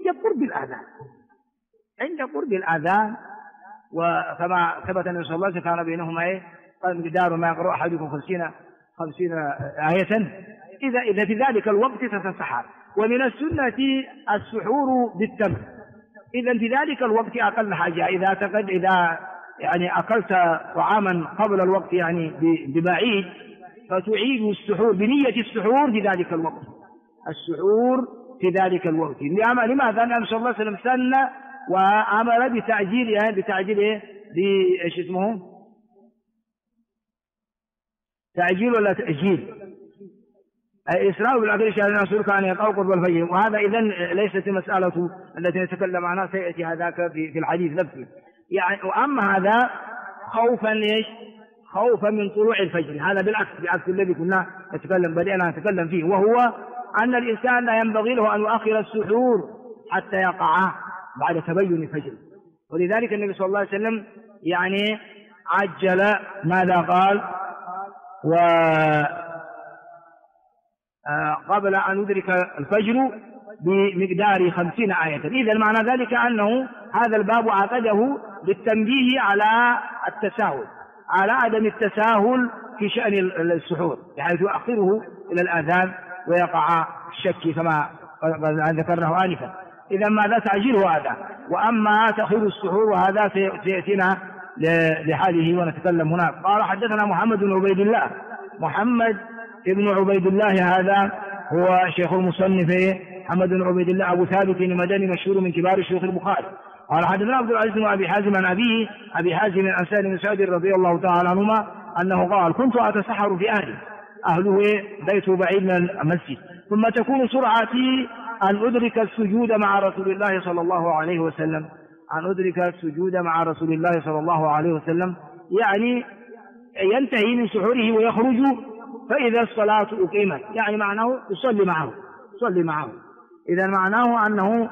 A: عند قرب الأذان، وكما ثبت أن صلى الله عليه وسلم كان بينهما قال مقدار ما يقرأ أحدكم 50 آية. إذا في ذلك الوقت تتسحر. ومن السنة السحور بالتمر، إذا في ذلك الوقت أقل حاجة إذا يعني أكلت طعاما قبل الوقت يعني ببعيد، فتعيد السحور بنية السحور في ذلك الوقت، السحور في ذلك الوقت. لماذا؟ لأن صلى الله عليه وسلم سن وأمر بتعجيل بإيش اسمه؟ تعجيل ولا تأجيل؟ الإسراء بالعقل شهر الرسول كان يقرأ قرب الفجر، وهذا إذن ليست المسألة التي نتكلم عنها، سيأتي هذاك في الحديث نفسه يعني. وأما هذا خوفا ليش؟ خوفا من طلوع الفجر، هذا بعكس الذي كنا بدأنا نتكلم فيه، وهو أن الإنسان لا ينبغي له أن يؤخر السحور حتى يقع بعد تبين الفجر. ولذلك النبي صلى الله عليه وسلم يعني عجل، ماذا قال؟ قبل أن يدرك الفجر بمقدار 50 آية. إذا معنى ذلك أنه هذا الباب عقده للتنبيه على التساهل، على عدم التساهل في شأن السحور، بحيث يؤخره إلى الآذان ويقع الشك كما ذكرناه آنفا. إذا ماذا تعجيله هذا، وأما تأخير السحور وهذا سيأتينا لحاله ونتكلم هناك. قال حدثنا محمد بن عبيد الله، محمد ابن عبيد الله هذا هو شيخ المصنف محمد بن عبيد الله أبو ثابت المدني، مشهور من كبار شيوخ البخاري. قال حدثنا عبد العزيز بن أبي حازم عن أبي حازم عن سالم بن سعد رضي الله تعالى عنهما أنه قال: كنت أتسحر في أهله بيته بعيد من المسجد، ثم تكون سرعتي أن أدرك السجود مع رسول الله صلى الله عليه وسلم، أن أدرك السجود مع رسول الله صلى الله عليه وسلم، يعني ينتهي من سحوره ويخرج فإذا الصلاة أقيمت، يعني معناه يصلي معه. إذا معناه أنه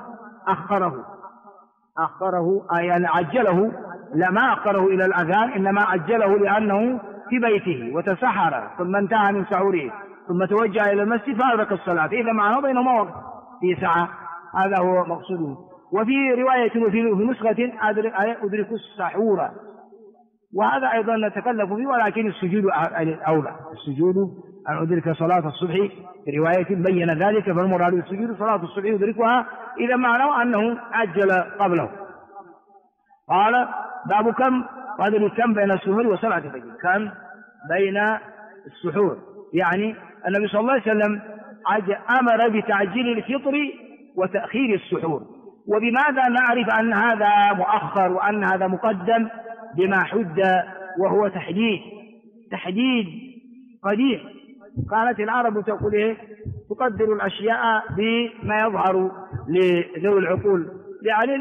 A: أخره يعني عجله، لا ما أخره إلى الأذان، إنما عجله لأنه في بيته وتسحر ثم انتهى من سحوره ثم توجه إلى المسجد فأدرك الصلاة. إذا معناه بينهما وقت في ساعة، هذا هو مقصوده. وفي رواية وفي نسخة أدرك السحور، وهذا أيضا نتكلف فيه، ولكن السجود أولى، السجود أن أدرك صلاة الصبح في رواية بين ذلك، فالمراد بالسجود صلاة الصبح يدركها، إذا معناه أنه عجل قبله. قال: باب كم بين السحور وصلاة الفجر، كم بين السحور، يعني النبي صلى الله عليه وسلم أمر بتعجيل الفطر وتأخير السحور. وبماذا نعرف أن هذا مؤخر وأن هذا مقدم؟ بما حد، وهو تحديد قديم. قالت العرب تقول إيه؟ تقدر الأشياء بما يظهر لذوي العقول، يعني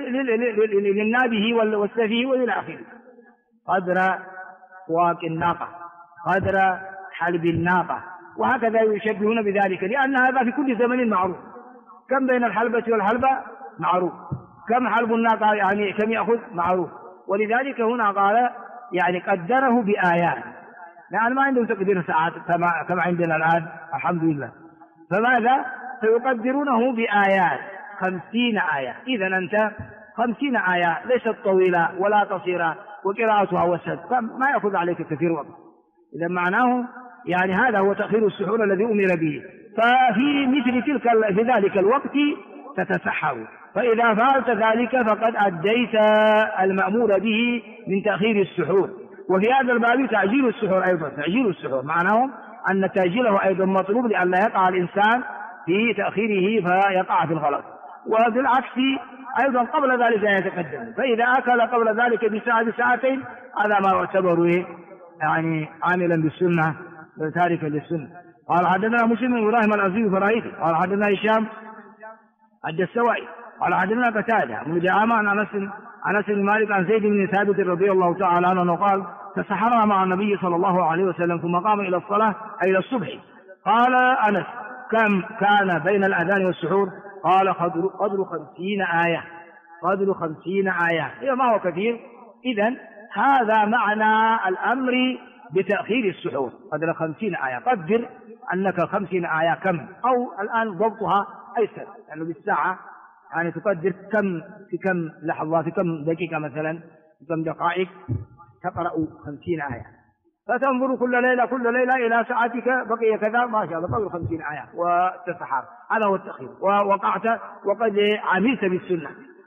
A: للنابه والسفيه وإلى آخره. قدر فواك الناقة، قدر حلب الناقة، وهكذا يشبهون بذلك، لأن هذا في كل زمن معروف. كم بين الحلبة والحلبة معروف، كم حلب الناقة يعني كم يأخذ معروف. ولذلك هنا قال يعني قدره بآيات، يعني ما عندهم تقدير ساعات كما عندنا الآن الحمد لله، فماذا سيقدرونه بآيات 50 آية. إذا أنت 50 آية ليست طويلة ولا قصيرة، وقراءتها وسط، فما يأخذ عليك كثير وقت. إذا معناه يعني هذا هو تأخير السحور الذي أمر به. ففي مثل في ذلك الوقت تتسحر، فإذا فعلت ذلك فقد أديت المأمور به من تأخير السحور. وفي هذا الباب تعجيل السحور أيضا، تعجيل السحور معناه أن تأجيله أيضا مطلوب، لأن لا يقع الإنسان في تأخيره فيقع في الغلط. وبالعكس أيضا قبل ذلك يتقدم، فإذا أكل قبل ذلك بساعة بساعتين هذا ما يعتبر يعني عاملا بالسنة تاركا للسنة. قال حدثنا مسلم بن إبراهيم الأزدي الفراهيدي قال حدثنا هشام الدستوائي قال حدثنا قتادة بن دعامة عن أنس بن مالك عن زيد بن ثابت رضي الله تعالى عنه قال: تسحرنا مع النبي صلى الله عليه وسلم ثم قام إلى الصلاة أي إلى الصبح. قال أنس: كم كان بين الأذان والسحور؟ قال: قدر 50 آية، قدر 50 آية، هي ما هو كثير. إذن هذا معنى الأمر بتأخير السحور، قدر 50 آية. قدر أنك 50 آية كم، أو الآن ضبطها أيسر، يعني بالساعة، يعني تقدر كم في كم لحظة، في كم دقيقة مثلا، في كم دقائق تقرأ 50 آية، فتنظر كل ليلة إلى ساعتك بقي كذا، ما شاء الله قدر 50 آية وتسحر. هذا هو التأخير، ووقعت وقد عملت بالسنة.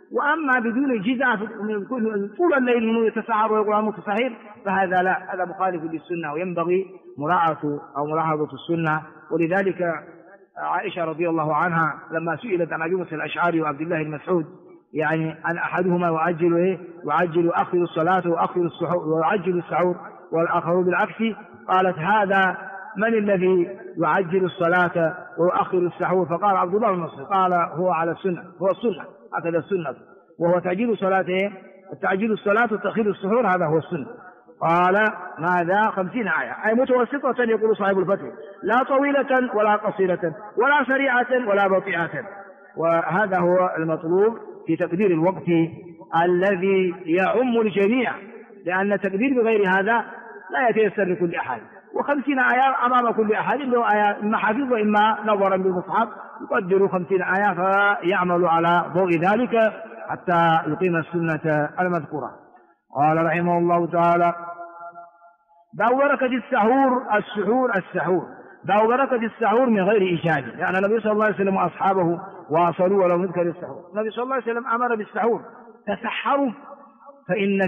A: وأما بدون جزع طول الليل من يتسحر ويقول متسحر فهذا لا، هذا مخالف للسنة، وينبغي ملاحظة السنة. ولذلك عائشة رضي الله عنها لما سئلت عن أبي موسى الأشعري وعبد الله بن مسعود يعني أن أحدهما يعجل أخر الصلاة ويعجل السحور والآخر بالعكس، قالت هذا من الذي يعجل الصلاة ويؤخر السحور؟ فقال عبد الله بن مسعود، قال هو على السنة، هو السنة، هكذا السنة، وهو تعجيل الصلاة وتأخير السحور، هذا هو السنة. قال ماذا 50 آية، أي متوسطة يقول صاحب الفتح، لا طويلة ولا قصيرة ولا سريعة ولا بطيئة. وهذا هو المطلوب في تقدير الوقت الذي يعم الجميع، لأن تقدير بغير هذا لا يتيسر لكل أحد. 50 آية أمام كل أحد، له آية إما حفظ وإما نظرا بالمصحف، يقدر 50 آية فيعمل على ضوء ذلك حتى يقيم السنة المذكورة. قال رحمه الله تعالى: باب بركة السحور باب بركة السحور من غير إيجاد، يعني النبي صلى الله عليه وسلم وأصحابه واصلوا ولو نذكر السحور. النبي صلى الله عليه وسلم أمر بالسحور: تسحروا فإن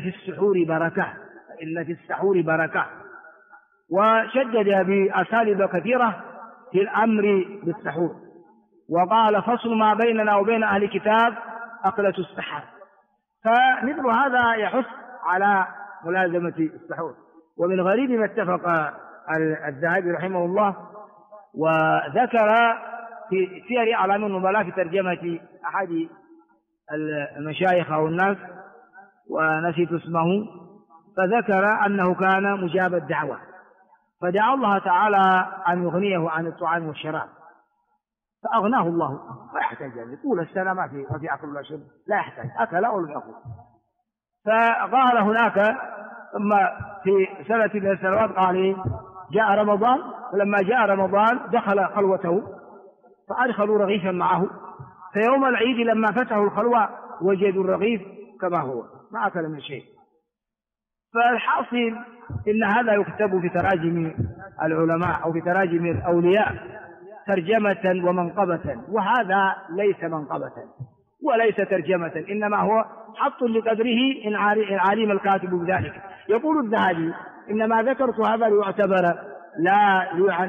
A: في السحور بركة، وشدد بأساليب كثيرة في الأمر بالسحور، وقال: فصل ما بيننا وبين أهل الكتاب أكلة السحر. فمثل هذا يحث على ملازمة السحور. ومن غريب ما اتفق الذهبي رحمه الله وذكر في سير أعلام النبلاء في ترجمة أحد المشايخ أو الناس ونسيت اسمه، فذكر أنه كان مجاب الدعوة، فدعا الله تعالى أن يغنيه عن الطعام والشراب، فأغناه الله، لا يحتاج يعني طول السنة ما في أكل ولا شرب، لا يحتاج، أكل أو لم يأكل. فقال هناك ثم في سنة من السنوات قال: جاء رمضان، فلما جاء رمضان دخل خلوته فأدخلوا رغيفا معه، فيوم العيد لما فتحوا الخلوة وجدوا الرغيف كما هو، ما أكل من شيء. فالحاصل إن هذا يكتب في تراجم العلماء أو في تراجم الأولياء ترجمة ومنقبة، وهذا ليس منقبة وليس ترجمة، إنما هو حط لقدره إن علم الكاتب بذلك. يقول الذهبي: إنما ذكرت هذا ليعتبر لا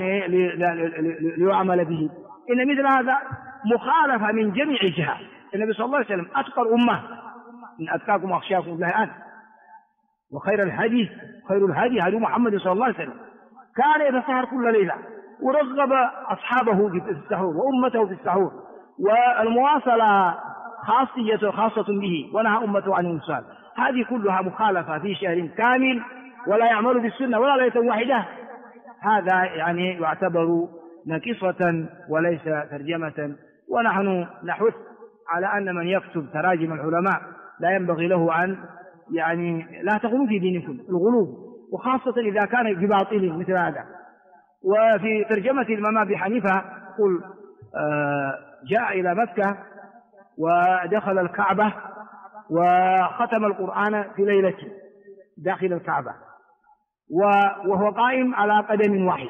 A: ليعمل به، إن مثل هذا مخالفة من جميع جهة. النبي صلى الله عليه وسلم أتقى الأمة: إن أتقاكم وأخشاكم الله أنا، وخير الهدي هدي محمد صلى الله عليه وسلم. كان يتسحر كل ليلة، ورغب أصحابه في السحور وأمته في السحور، والمواصلة خاصة به، ونهى أمته عن الوصال. هذه كلها مخالفة في شهر كامل، ولا يعمل بالسنة ولا ليلة واحدة، هذا يعني يعتبر نكصة وليس ترجمة. ونحن نحث على أن من يكتب تراجم العلماء لا ينبغي له أن يعني لا تغلو في دينكم الغلو، وخاصة إذا كان بباطل مثل هذا. وفي ترجمة الإمام أبي حنيفة يقول: جاء إلى مكة ودخل الكعبة وختم القرآن في ليلة داخل الكعبة وهو قائم على قدم واحد،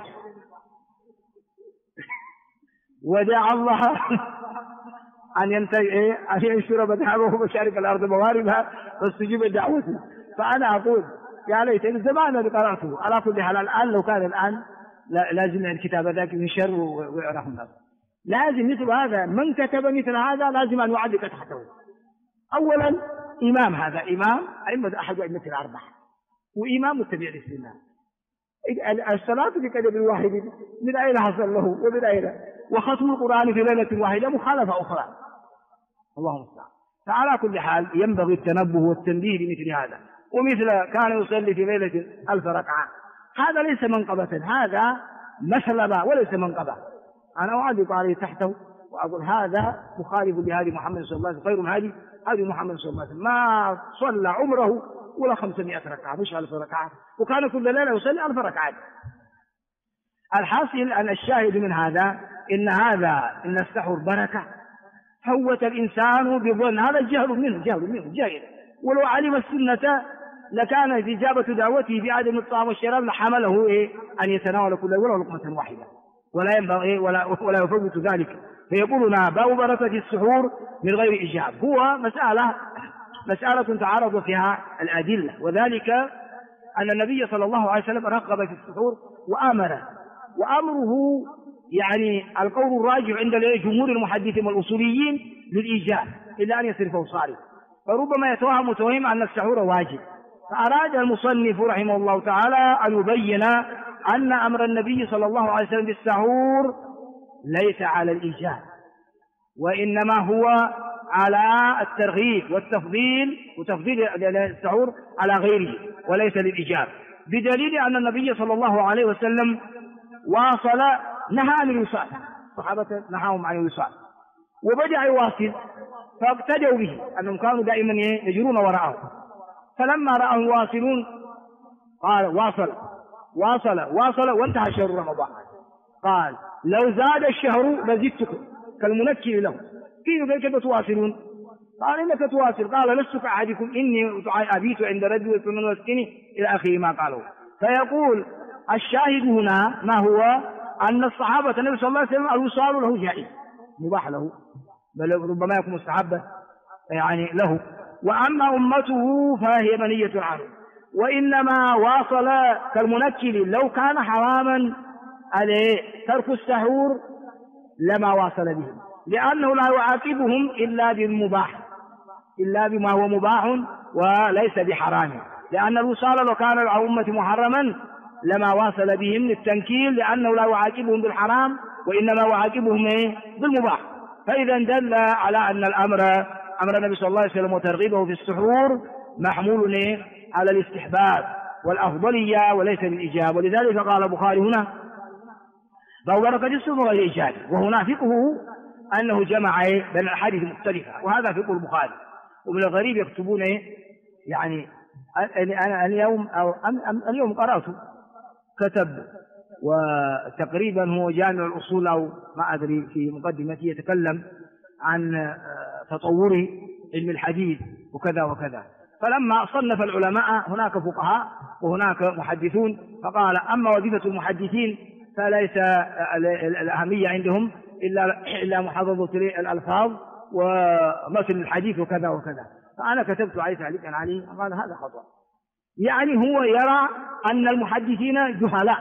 A: ودعا الله أن ينشر مذهبه مشارق الأرض مغاربها فاستجيب دعوته. فأنا أقول يا ليت زمان اللي قرأته. على كل حال الآن لو كان الآن لازم الكتاب ذاك ينشر ويعرف الناس، لازم مثل هذا من كتب مثل هذا لازم أن يعلق تحته. أولا إمام، هذا إمام أئمة أحد أئمة الأربعة، وإمام متبع للسنة. الصلاة بقدم واحد من أين حصل له ومن أين؟ وختم القرآن في ليلة واحدة مخالفة أخرى، اللهم المستعان. فعلى كل حال ينبغي التنبه والتنبيه لمثل هذا. ومثل كان يصلي في ليلة 1000 ركعة، هذا ليس منقبة، هذا مسلبة وليس منقبة. أنا أعلق عليه تحته وأقول هذا مخالف لهدي محمد صلى الله عليه وسلم، خير الهدي هدي محمد صلى الله عليه وسلم. ما صلى عمره ولا 500 ركعة مش 1000 ركعة، وكان كل ليلة يصلي 1000 ركعة. الحاصل أن الشاهد من هذا إن السحر بركة. فوت الإنسان بظن هذا الجهل منه جاهل، ولو علم السنة لكان إجابة دعوته بعدم الطعام والشراب لحمله أن يتناول كل ولو لقمة واحدة. ولا ينبغي ولا يفوت ذلك. فيقولنا باب بركة السحور من غير إجاب. هو مسألة تعارض فيها الأدلة، وذلك أن النبي صلى الله عليه وسلم رغب في السحور وأمره يعني القول الراجح عند جمهور المحدثين والأصوليين للإيجاب إلا أن يصرفه صارف، فربما يتوهم متوهم أن السحور واجب. فأراد المصنف رحمه الله تعالى أن يبين أن أمر النبي صلى الله عليه وسلم بالسحور ليس على الإيجاب، وإنما هو على الترغيب والتفضيل، وتفضيل السحور على غيره وليس للإيجاب، بدليل أن النبي صلى الله عليه وسلم واصل، نهى عن الوصال، الصحابة نهاهم عن الوصال وبدأ يواصل، فاقتدوا به أنهم كانوا دائما يجرون وراءه. فلما رأوا يواصلون قال واصل وانتهى شهر رمضان، قال لو زاد الشهر لزدتكم كالمنكر له، كيف تواصلون؟ قال إنك تواصل، قال لست كأحدكم إني أبيت عند ربي وسنن وسكني إلى آخر ما قالوا. فيقول الشاهد هنا ما هو أن الصحابة النبي صلى الله عليه وسلم الوصال له جائز مباح له، بل ربما يكون مستحبا يعني له، وأما أمته فهي منية عنه، وإنما واصل كالمنكل، لو كان حراما عليه ترك السحور لما واصل بهم، لأنه لا يعاقبهم إلا بالمباح، إلا بما هو مباح وليس بحرام، لأن الوصال لو كان على أمة محرما لما واصل بهم للتنكيل، لأنه لا يعاقبهم بالحرام وإنما يعاقبهم بالمباح. فإذا دل على أن أمر النبي صلى الله عليه وسلم وترغيبه في السحور محمول على الاستحباب والأفضلية وليس للإجابة. ولذلك قال البخاري هنا باب بركة السحور غير إيجاب، وهنا فقهه أنه جمع بين الأحاديث المختلفة، وهذا فقه البخاري. ومن الغريب يكتبون يعني أنا اليوم قرأت كتب، وتقريبا هو جامع الأصول أو ما أدري، في مقدمته يتكلم عن تطور علم الحديث وكذا وكذا. فلما صنف العلماء هناك فقهاء وهناك محدثون، فقال أما وظيفة المحدثين فليس الأهمية عندهم إلا محافظة الألفاظ ومثل الحديث وكذا وكذا. فأنا كتبت عليه تعليقا عليه، قال هذا خطأ، يعني هو يرى أن المحدثين جهلاء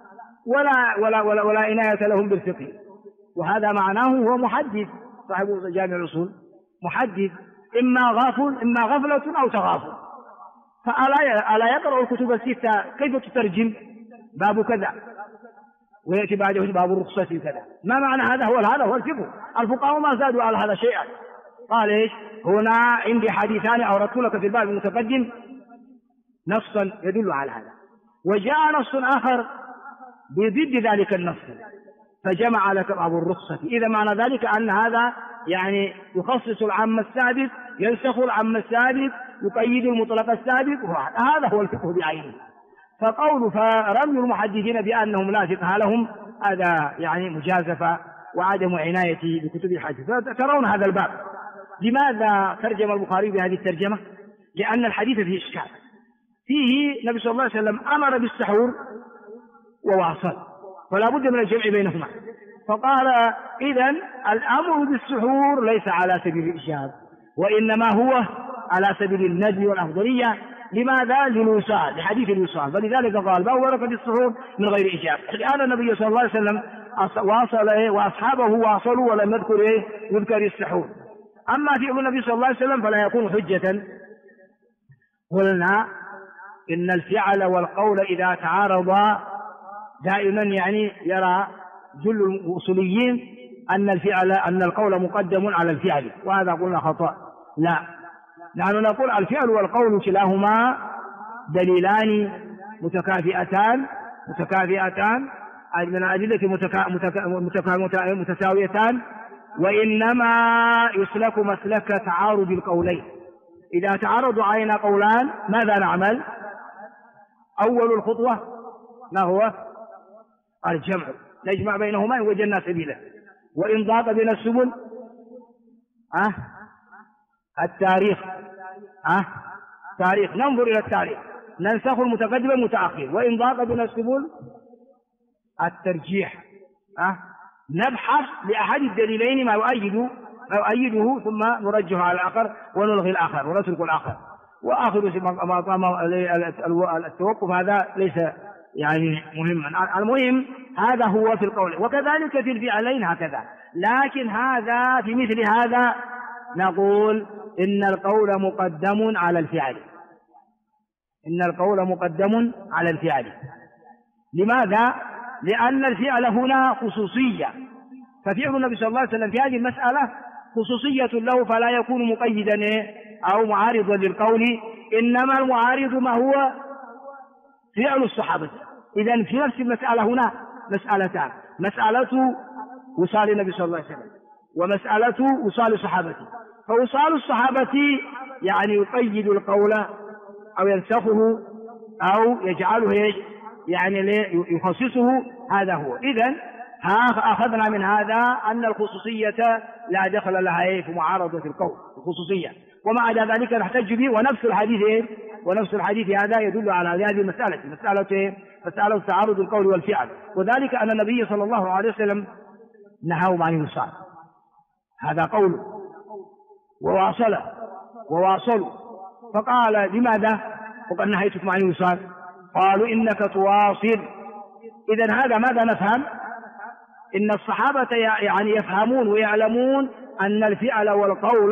A: ولا عناية لهم بالفقه، وهذا معناه هو محدث صاحب جامع الأصول، محدث إما غفلة أو تغافل. فألا يقرأ الكتب الستة كيف تترجم باب كذا ويأتي بعده باب الرخصة كذا؟ ما معنى هذا؟ هذا هو الفقه. الفقهاء ما زادوا على هذا شيئا. قال إيش؟ هنا عندي حديثان أوردت لك في الباب المتقدم نصا يدل على هذا، وجاء نص آخر بضد ذلك النص فجمع لك باب الرخصة. إذا معنى ذلك أن هذا يعني يخصص العام السابق، ينسخ العام السابق، يقيد المطلق السابق، هذا هو الفقه بعينه. فرمي المحدثين بأنهم لا فقه لهم هذا يعني مجازفة وعدم عناية بكتب الحديث. ترون هذا الباب. لماذا ترجم البخاري بهذه الترجمة؟ لأن الحديث فيه إشكال. فيه النبي صلى الله عليه وسلم أمر بالسحور وواصل، فلا بد من الجمع بينهما. فقال إذن الأمر بالسحور ليس على سبيل الإيجاب، وإنما هو على سبيل الندب والأفضلية. لماذا؟ للوصال، لحديث الوصال. فلذلك قال باب بركة السحور من غير إيجاب، لأن النبي صلى الله عليه وسلم واصل وأصحابه واصلوا ولم يذكر السحور. أما فعل النبي صلى الله عليه وسلم فلا يكون حجة. قلنا إن الفعل والقول إذا تعارضا دائما يعني يرى جل الأصوليين أن القول مقدم على الفعل، وهذا قلنا خطأ. لا، نحن نقول الفعل والقول كلاهما دليلان متكافئتان من الأدلة متساويتان، وإنما يسلك مسلك تعارض القولين. إذا تعارض علينا قولان ماذا نعمل؟ أول الخطوة ما هو؟ الجمع، نجمع بينهما إن وجدنا سبيلا. وإن ضاق بين السبل التاريخ، تاريخ، ننظر إلى التاريخ، ننسخ المتقدم المتأخر. وإن ضاق بين السبل نبحث لأحد الدليلين ما يؤيده ثم نرجح على الآخر ونلغي الآخر ونترك الآخر، وآخر التوقف هذا ليس يعني مهما. المهم هذا هو في القول، وكذلك في الفعلين هكذا. لكن هذا في مثل هذا نقول إن القول مقدم على الفعل، إن القول مقدم على الفعل. لماذا؟ لأن الفعل هنا خصوصية، ففعل النبي صلى الله عليه وسلم في هذه المسألة خصوصية له، فلا يكون مقيدا أو معارضا للقول، إنما المعارض ما هو فعل الصحابة. إذن في نفس المسألة هنا مسألتان: مسألة وصال النبي صلى الله عليه وسلم ومسألة وصال الصحابة. فوصال الصحابة يعني يقيد القول أو ينسخه أو يجعله يعني يخصصه، هذا هو. إذن أخذنا من هذا أن الخصوصية لا دخل لها في معارضة القول، الخصوصية. ومع ذلك نحتج به، ونفس الحديث هذا يدل على هذه المسألة، مسألة تعارض القول والفعل، وذلك أن النبي صلى الله عليه وسلم نهاهم عن الوصال، هذا قوله، وواصلوا، فقال: لماذا وقد نهيتكم عن الوصال؟ قالوا: إنك تواصل. إذن هذا ماذا نفهم؟ إن الصحابة يعني يفهمون ويعلمون أن الفعل والقول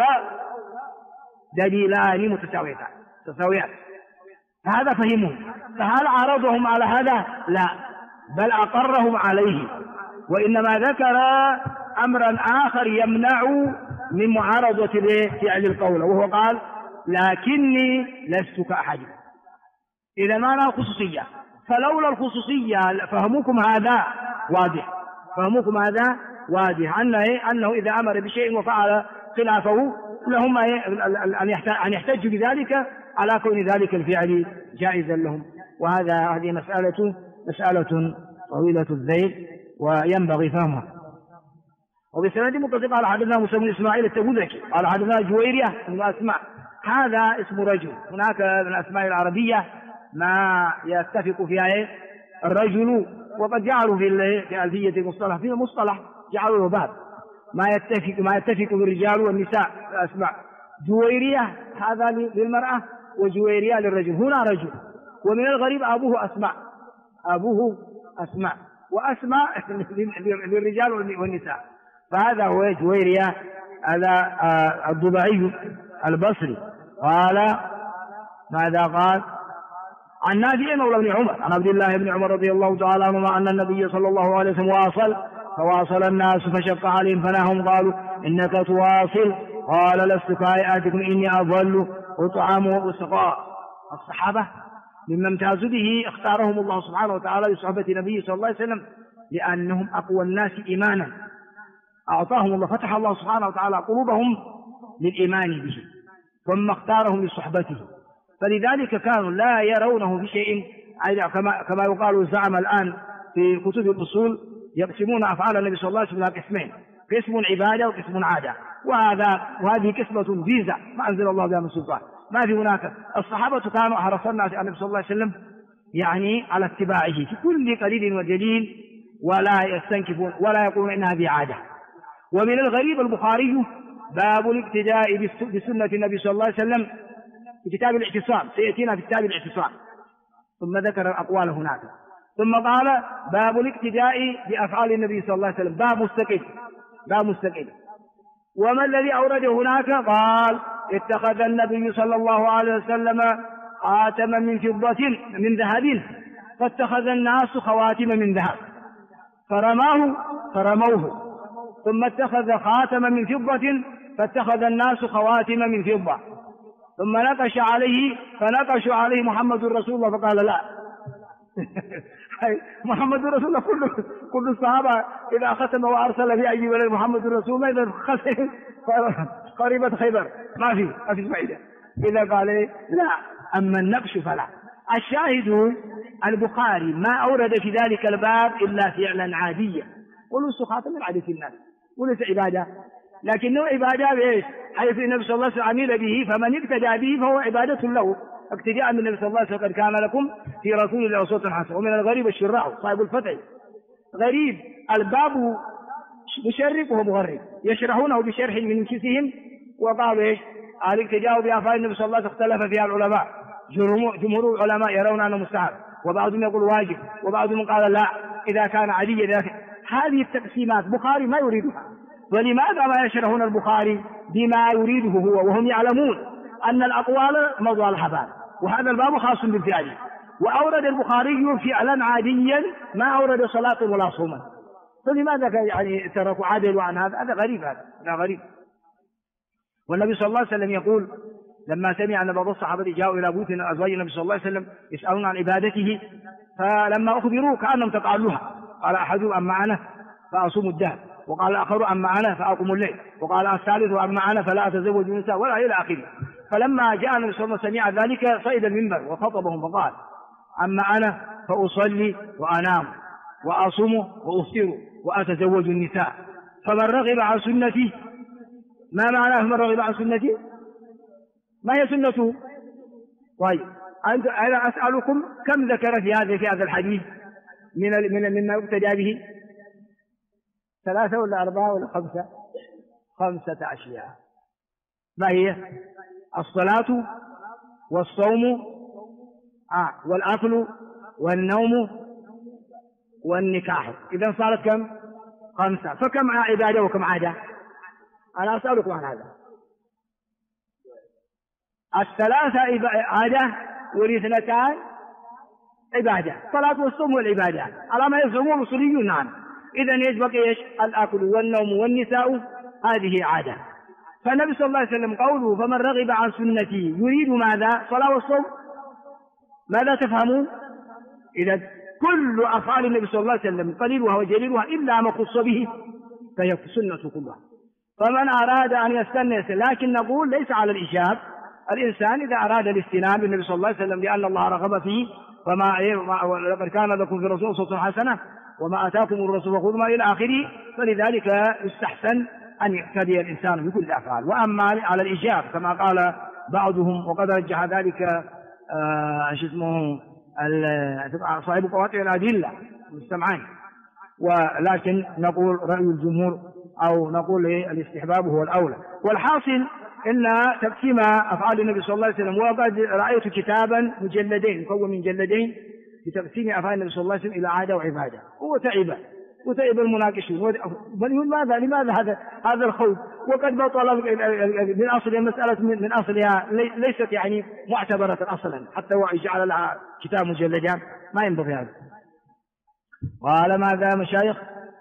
A: دليلان متساويان، فهذا فهموه. فهل عارضهم على هذا؟ لا، بل أقرهم عليه، وإنما ذكر أمرا آخر يمنع من معارضة فعل القول، وهو قال: لكني لست كأحد. إذا ما له خصوصية، فلولا الخصوصية فهمكم هذا واضح أنه إذا أمر بشيء وفعل خلافه لهم أن يحتجوا بذلك على كون ذلك الفعل جائزا لهم. هذه مسألة طويلة الذيل وينبغي فهمها. وبسند متصل قال: حدثنا موسى بن إسماعيل التبوذكي قال: حدثنا جويرية بن أسماء. هذا اسم رجل، هناك من الأسماء العربية ما يتفق فيها الرجل، وقد جعلوا في ألفية المصطلح، في المصطلح جعلوا له باب ما يتفق بالرجال والنساء الأسماء. جويرية هذا للمرأة، وجويرية للرجل. هنا رجل، ومن الغريب أبوه أسماء، وأسماء للرجال والنساء. فهذا هو جويرية، هذا الضبعي البصري. قال: ماذا قال؟ عن نافع مولى بن عمر عن عبد الله بن عمر رضي الله تعالى عنهما أن النبي صلى الله عليه وسلم فواصل الناس فشق عليهم فناهم، قالوا: إنك تواصل. قال: لست كهيئاتكم إني أظل أطعم وأسقى. الصحابة مما امتاز به اختارهم الله سبحانه وتعالى لصحبة النبي صلى الله عليه وسلم لأنهم أقوى الناس إيمانا، أعطاهم الله، فتح الله سبحانه وتعالى قلوبهم للإيمان به، ثم اختارهم لصحبته. فلذلك كانوا لا يرونه في شيء، كما يقال زعم الآن في كتب الأصول يقسمون أفعال النبي صلى الله عليه وسلم قسمين: قسم عبادة وقسم عادة، وهذه قسمة فيزا ما أنزل الله بها من سلطان، ما في هناك. الصحابة كانوا أحرص الناس على النبي صلى الله عليه وسلم يعني على اتباعه في كل قليل وجليل، ولا يستنكفون ولا يقولون إنها هذه عادة. ومن الغريب البخاري باب الاقتداء بسنة النبي صلى الله عليه وسلم في كتاب الاعتصام، سيأتينا في كتاب الاعتصام، ثم ذكر الأقوال هناك، ثم قال: باب الاقتداء بأفعال النبي صلى الله عليه وسلم، باب مستقل. وما الذي أورده هناك؟ قال: اتخذ النبي صلى الله عليه وسلم خاتما من ذهب فاتخذ الناس خواتم من ذهب فرموه، ثم اتخذ خاتما من فضة فاتخذ الناس خواتم من فضة، ثم فنقش عليه محمد رسول الله فقال: لا. محمد رسول الله، كل الصحابة إذا ختم وأرسل في أي بلد محمد رسول الله إذا ختم قريبة خيبر ما في فائدة. إذا قال لا، أما النقش فلا. الشاهد البخاري ما أورد في ذلك الباب إلا فعلا عادية، وليس خاتم من عادة الناس، وليس عبادة، لكنه عبادة بإيش؟ حيث النبي صلى الله عليه وسلم عمل به، فمن اقتدى به فهو عبادة له، اقتداء من النبي صلى الله عليه وسلم: قد كان لكم في رسول الله أسوة حسنة. ومن الغريب الشراح صاحب الفتح غريب، الباب مشرق وهو مغرب، يشرحونه بشرح من انفسهم. وقالوا ايش؟ الاقتداء بآثار النبي صلى الله عليه وسلم اختلف فيها العلماء، جمهور العلماء يرون انه مستحب، وبعضهم يقول واجب، وبعضهم قال لا اذا كان عاديا. هذه التقسيمات بخاري ما يريدها. ولماذا ما يشرحون البخاري بما يريده هو وهم يعلمون ان الاقوال موضوع الحبال، وهذا الباب خاص بالفعل، وأورد البخاري فعلا عاديا ما أورد صلاة ولا صوما، فلماذا يعني تركوا عدل عن هذا؟ هذا غريب، هذا غريب. والنبي صلى الله عليه وسلم يقول لما سمع أن بعض الصحابة جاءوا إلى بيوت أزواج النبي صلى الله عليه وسلم يسألون عن عبادته، فلما أخبروا كأنهم تقالوها، قال أحدهم أما أنا فأصوم الدهر، وقال الآخر أما أنا فأقوم الليل، وقال الثالث أما أنا فلا أتزوج النساء، ولا إلى آخره. فلما جاء النبي صلى الله عليه وسلم سمع ذلك صعد المنبر وخطبهم فقال أما أنا فأصلي وأنام وأصوم وأفطر وأتزوج النساء، فمن رغب عن سنتي. ما معناه من رغب عن سنتي؟ ما هي سنته؟ طيب أنا أسألكم كم ذكر في هذا الحديث مما يقتدى به؟ 3 ولا 4 ولا 5؟ 5 أشياء. ما هي؟ الصلاة والصوم والأكل والنوم والنكاح. إذا صارت كم؟ 5. فكم عبادة وكم عادة؟ أنا أسألكم عن هذا. 3 عادة و2 عبادة، الصلاة والصوم والعبادة على ما يزعمون الأصوليون. نعم. إذا يسبق إيش؟ الأكل والنوم والنساء، هذه عادة. فالنبي صلى الله عليه وسلم قوله فمن رغب عن سنتي يريد ماذا؟ صلاة والصوم. ماذا تفهمون؟ إذا كل أفعال النبي صلى الله عليه وسلم قليلها وجليلها إلا ما خص به فهي السنة كلها. فمن أراد أن يستنس، لكن نقول ليس على الإيجاب. الإنسان إذا أراد الاستنان بالنبي صلى الله عليه وسلم لأن الله رغب فيه، لقد كان لكم في الرسول أسوة حسنة وما آتاكم الرسول فخذوا ما إلى آخره، فلذلك يستحسن أن يقتدي الإنسان بكل الأفعال. وأما على الإيجاب كما قال بعضهم، وقد رجح ذلك صاحب قواطع الأدلة المستمعين، ولكن نقول رأي الجمهور أو نقول الاستحباب هو الأولى. والحاصل إن تقسيم أفعال النبي صلى الله عليه وسلم، وقد رأيت كتابا مجلدين مكون من جلدين بتقسيم أفعال النبي صلى الله عليه وسلم إلى عادة وعبادة، وتعب المناقشين. لماذا هذا الخوف؟ وقد بطل من أصل المسألة من أصلها ليست يعني معتبرة أصلا، حتى وجعل لها كتاب مجلدان، ما ينبغي هذا. قال ماذا مشايخ؟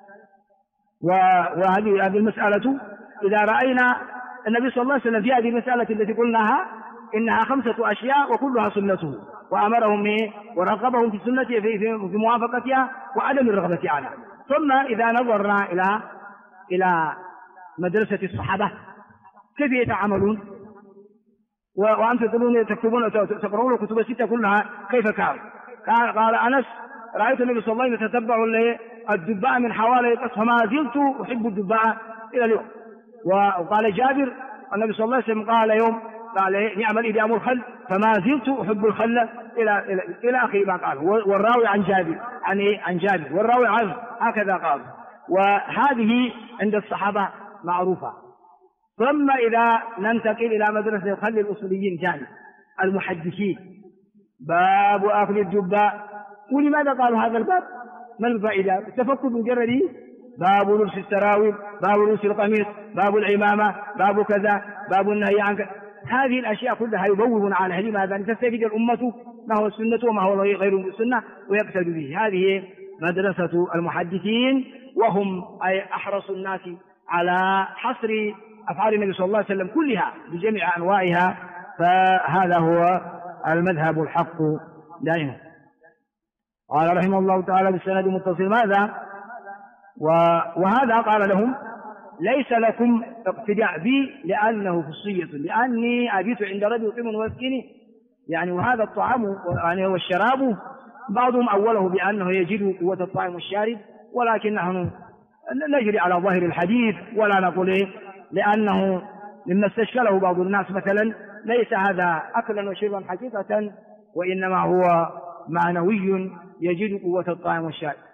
A: وهذه المسألة إذا رأينا النبي صلى الله عليه وسلم في هذه المسألة التي قلناها إنها 5 أشياء وكلها سنته، وأمرهم ورغبهم في سنته في موافقتها وعدم الرغبة عنها. ثم إذا نظرنا إلى مدرسة الصحابة كيف يتعاملون، وأنتم تقرؤون الكتب 6 كلها كيف كان. قال أنس رأيت النبي صلى الله عليه وسلم يتتبع الدباء من حوالي فما زلت أحب الدباء إلى اليوم. وقال جابر النبي صلى الله عليه وسلم قال يوم قال نعم الإدام الخل فما زلت أحب الخل إلى آخر ما قال. والراوي عن جابر عن جابر والراوي عنه هكذا قال. وهذه عند الصحابة معروفة. ثم إذا ننتقل إلى مدرسة الخل الأصوليين جانب المحدثين، باب أكل الدباء. ولماذا قالوا هذا الباب؟ ما الفائدة؟ التفكر مجرد. باب لبس السراويل، باب لبس القميص، باب العمامة، باب كذا، باب النهي عن كذا. هذه الأشياء كلها يبوب عليها. لماذا؟ لتستفيد الأمة ما هو السنة وما هو غير السنة ويقتدي به. هذه مدرسة المحدثين، وهم أي أحرص الناس على حصر أفعال النبي صلى الله عليه وسلم كلها بجميع أنواعها. فهذا هو المذهب الحق دائما. قال رحمه الله تعالى بالسند متصل ماذا؟ وهذا قال لهم ليس لكم اقتداء بي لأنه خصية، لأني أبيت عند رجل يطعمني ويسقيني، يعني وهذا الطعام يعني هو الشراب. بعضهم أوله بأنه يجد قوة الطعام والشارب، ولكن نحن نجري على ظاهر الحديث ولا نقول لأنه مما استشكله بعض الناس مثلا ليس هذا أكلا وشربا حقيقة، وإنما هو معنوي يجد قوة الطعام والشارب.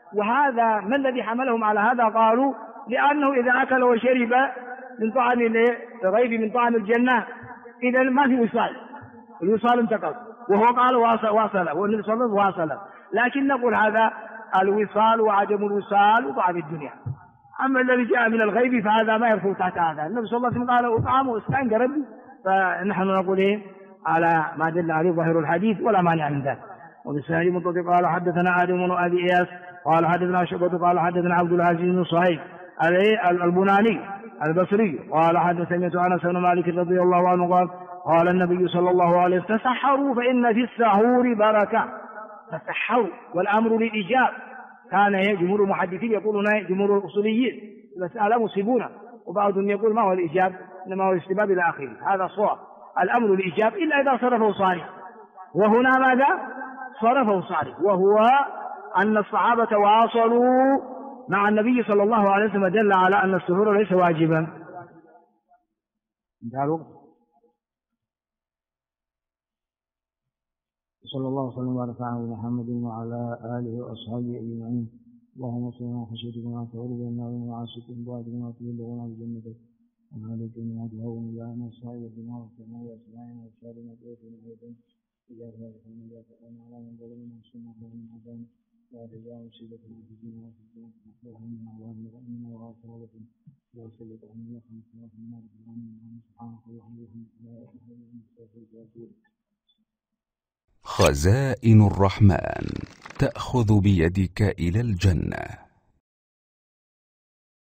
A: وهذا ما الذي حملهم على هذا؟ قالوا لأنه إذا أكل وشرب من طعام الغيب من طعام الجنة إذا ما في وصال، الوصال انتقض، وهو قال واصل، والنبي صلى الله عليه وسلم. لكن نقول هذا الوصال وعدم الوصال وطعام الدنيا. أما الذي جاء من الغيب فهذا ما يدخل تحت هذا. النبي صلى الله عليه وسلم قال أطعمه استعن ربي، فنحن نقول إيه على ما دل عليه ظاهر الحديث ولا مانع من ذلك. وبالسند متصل قال حدثنا آدم بن أبي إياس قال حدثنا شعبة قال حدثنا عبد العزيز بن صهيب البناني البصري قال حدثني أنس بن مالك رضي الله عنه قال قال النبي صلى الله عليه وسلم تسحروا فإن في السحور بركة. تسحروا والأمر للإجاب. كان جمهور المحدثين يقولون جمهور الأصوليين المسألة مصيبون، وبعضهم يقول ما هو الإجاب إنما هو الاستباب إلى آخره. هذا صواب، الأمر للإجاب إلا إذا صرفه صالح. وهنا ماذا صرفه صالح؟ وهو أن الصحابة واصلوا مع النبي صلى الله عليه وسلم، دل على أن السحور ليس واجبا. صلى الله وسلم وبارك على محمد وعلى آله وأصحابه أجمعين. اللهم صل على خشيتك وما تغفر بيننا وبين معاصيك وبعد ما تبلغنا بجنتك وعليك من هداه إلى أن الصائب بنا وسمع وأسمعنا وأشهدنا بأيدينا أيضا إذا ذلك من لا تقوم على من ظلمنا وسمع من عذاب لا رجاء مصيبتنا في الدنيا وفي الدنيا وهم على مؤمنا وغافرة لا سلط عن الله خمسة النار سبحانك اللهم وبحمدك لا إله إلا أنت أستغفرك وأتوب.
B: خزائن الرحمن تأخذ بيدك إلى الجنة.